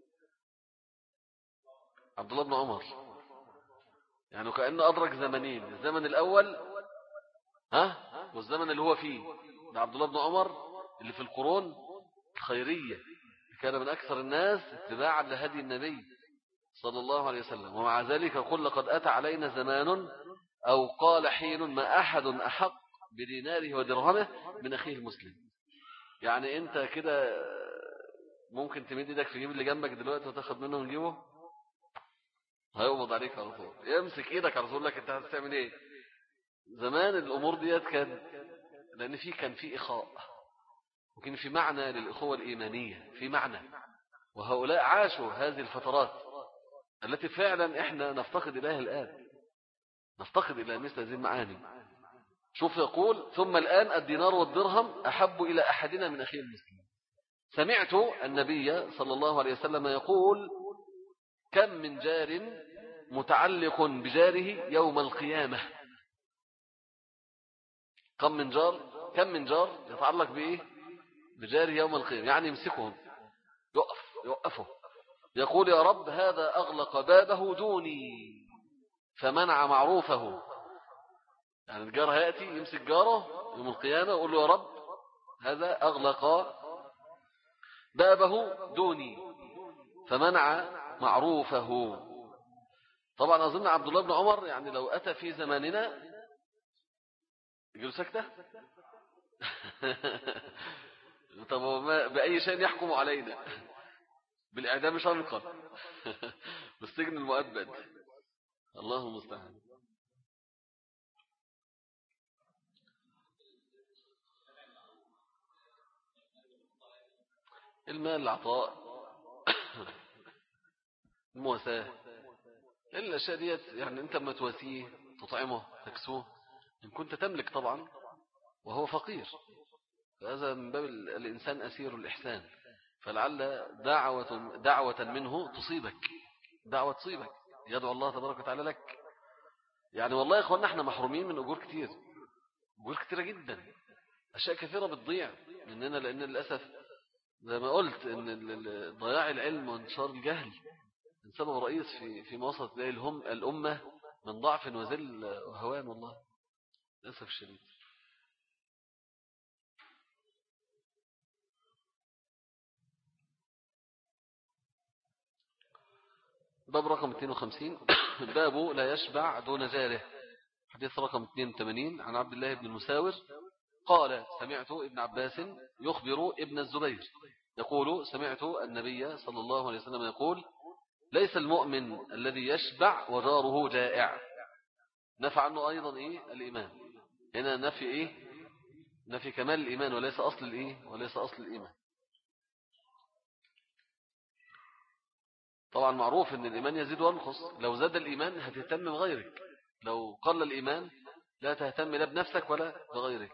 [SPEAKER 1] عبد الله بن عمر. يعني كأنه أدرك زمنين، الزمن الأول ها والزمن اللي هو فيه. ده عبد الله بن عمر اللي في القرون الخيرية كان من أكثر الناس اتباعا لهدي النبي صلى الله عليه وسلم، ومع ذلك يقول: لقد أتى علينا زمان أو قال حين ما أحد أحق بديناره ودرهمه من أخيه المسلم. يعني أنت كده ممكن تمد ايدك في جيب اللي جنبك دلوقتي وتاخد منه من جيبه، هيقبض عليك على طول، يمسك ايدك على طول لك انت هتعمل ايه. زمان الامور ديت كان لان في كان في اخاء وكان في معنى للاخوه الايمانيه، في معنى، وهؤلاء عاشوا هذه الفترات التي فعلا احنا نفتقد اليها الان، نفتقد الى مثل هذه المعاني. شوف يقول: ثم الآن الدينار والدرهم أحب إلى أحدنا من أخيه المسلم. سمعت النبي صلى الله عليه وسلم يقول: كم من جار متعلق بجاره يوم القيامة. كم من جار كم من جار يتعلق بإيه؟ بجاره يوم القيامة، يعني يمسكهم يقف يوقفه يقول: يا رب هذا أغلق بابه دوني فمنع معروفه. يعني الجار هيأتي يمسك جاره يوم القيامة يقول له: يا رب هذا أغلق بابه دوني فمنع معروفه. طبعا أظن عبد الله بن عمر يعني لو أتى في زماننا يقول سكتة. طب بأي شيء يحكم علينا؟ بالإعدام شنقا، بالسجن المؤبد. الله المستعان. المال، العطاء، المواساة، الأشياء ديت يعني أنت ما تواسيه تطعمه تكسوه إن كنت تملك طبعا وهو فقير، فهذا من باب الإنسان أسير الإحسان. فلعل دعوة, دعوة منه تصيبك، دعوة تصيبك يدعو الله تبارك وتعالى لك. يعني والله يا أخوانا احنا محرومين من أجور كتير، أجور كتيرة جدا، أشياء كثيرة بتضيع مننا، لأن للأسف زي ما قلت ان ضياع العلم وانتشار الجهل من سبب رئيس في في وصلت اليه الهم الامه من ضعف وذل وهوان، والله للاسف الشديد. باب رقم اثنين وخمسين باب لا يشبع دون جاره. حديث رقم اثنين وثمانين عن عبد الله بن المساور قال: سمعت ابن عباس يخبر ابن الزبير يقول: سمعت النبي صلى الله عليه وسلم يقول: ليس المؤمن الذي يشبع وجاره جائع. نفى عنه أيضا إيه؟ الإمام. هنا نفي إيه؟ نفي كمال الإيمان وليس أصل الإيه وليس أصل الإيمان. طبعا معروف أن الإيمان يزيد وينقص، لو زاد الإيمان هتهتم بغيرك، لو قل الإيمان لا تهتم لا بنفسك ولا بغيرك.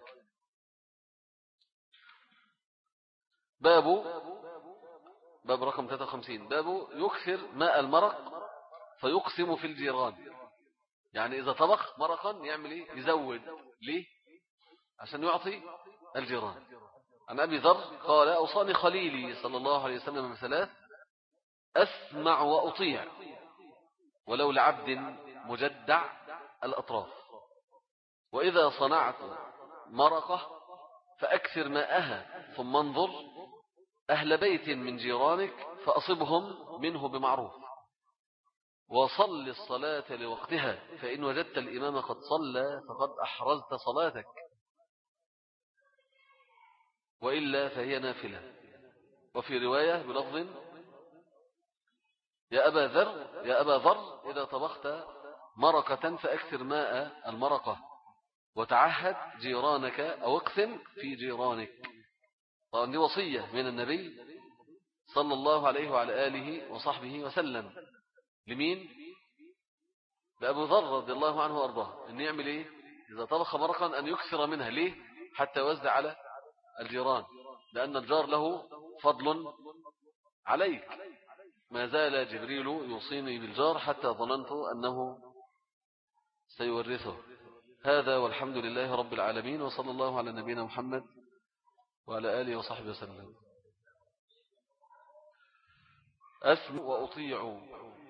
[SPEAKER 1] باب باب رقم ثلاثة وخمسين، باب يكثر ماء المرق فيقسم في الجيران. يعني إذا طبخ مرقا يعمل إيه؟ يزود. ليه؟ عشان يعطي الجيران. عن أبي ذر قال أوصاني خليلي صلى الله عليه وسلم من ثلاث: أسمع وأطيع ولو لعبد مجدع الأطراف، وإذا صنعت مرقة فأكثر ماءها، ثم انظر أهل بيت من جيرانك فأصبهم منه بمعروف، وصل الصلاة لوقتها، فإن وجدت الإمام قد صلى فقد أحرزت صلاتك، وإلا فهي نافلة. وفي رواية بلفظ: يا أبا ذر يا أبا ذر إذا طبخت مرقة فأكثر ماء المرقة وتعهد جيرانك أو اقسم في جيرانك. طبعا دي وصية من النبي صلى الله عليه وعلى آله وصحبه وسلم. لمين؟ لأبو ذر رضي الله عنه وأرضاه، أن يعمل إيه؟ إذا طبخ مرقا أن يكثر منها. ليه؟ حتى يوزع على الجيران، لأن الجار له فضل عليك. ما زال جبريل يوصيني بالجار حتى ظننت أنه سيورثه. هذا والحمد لله رب العالمين، وصلى الله على نبينا محمد وعلى آله وصحبه وسلم. أسمع وأطيع.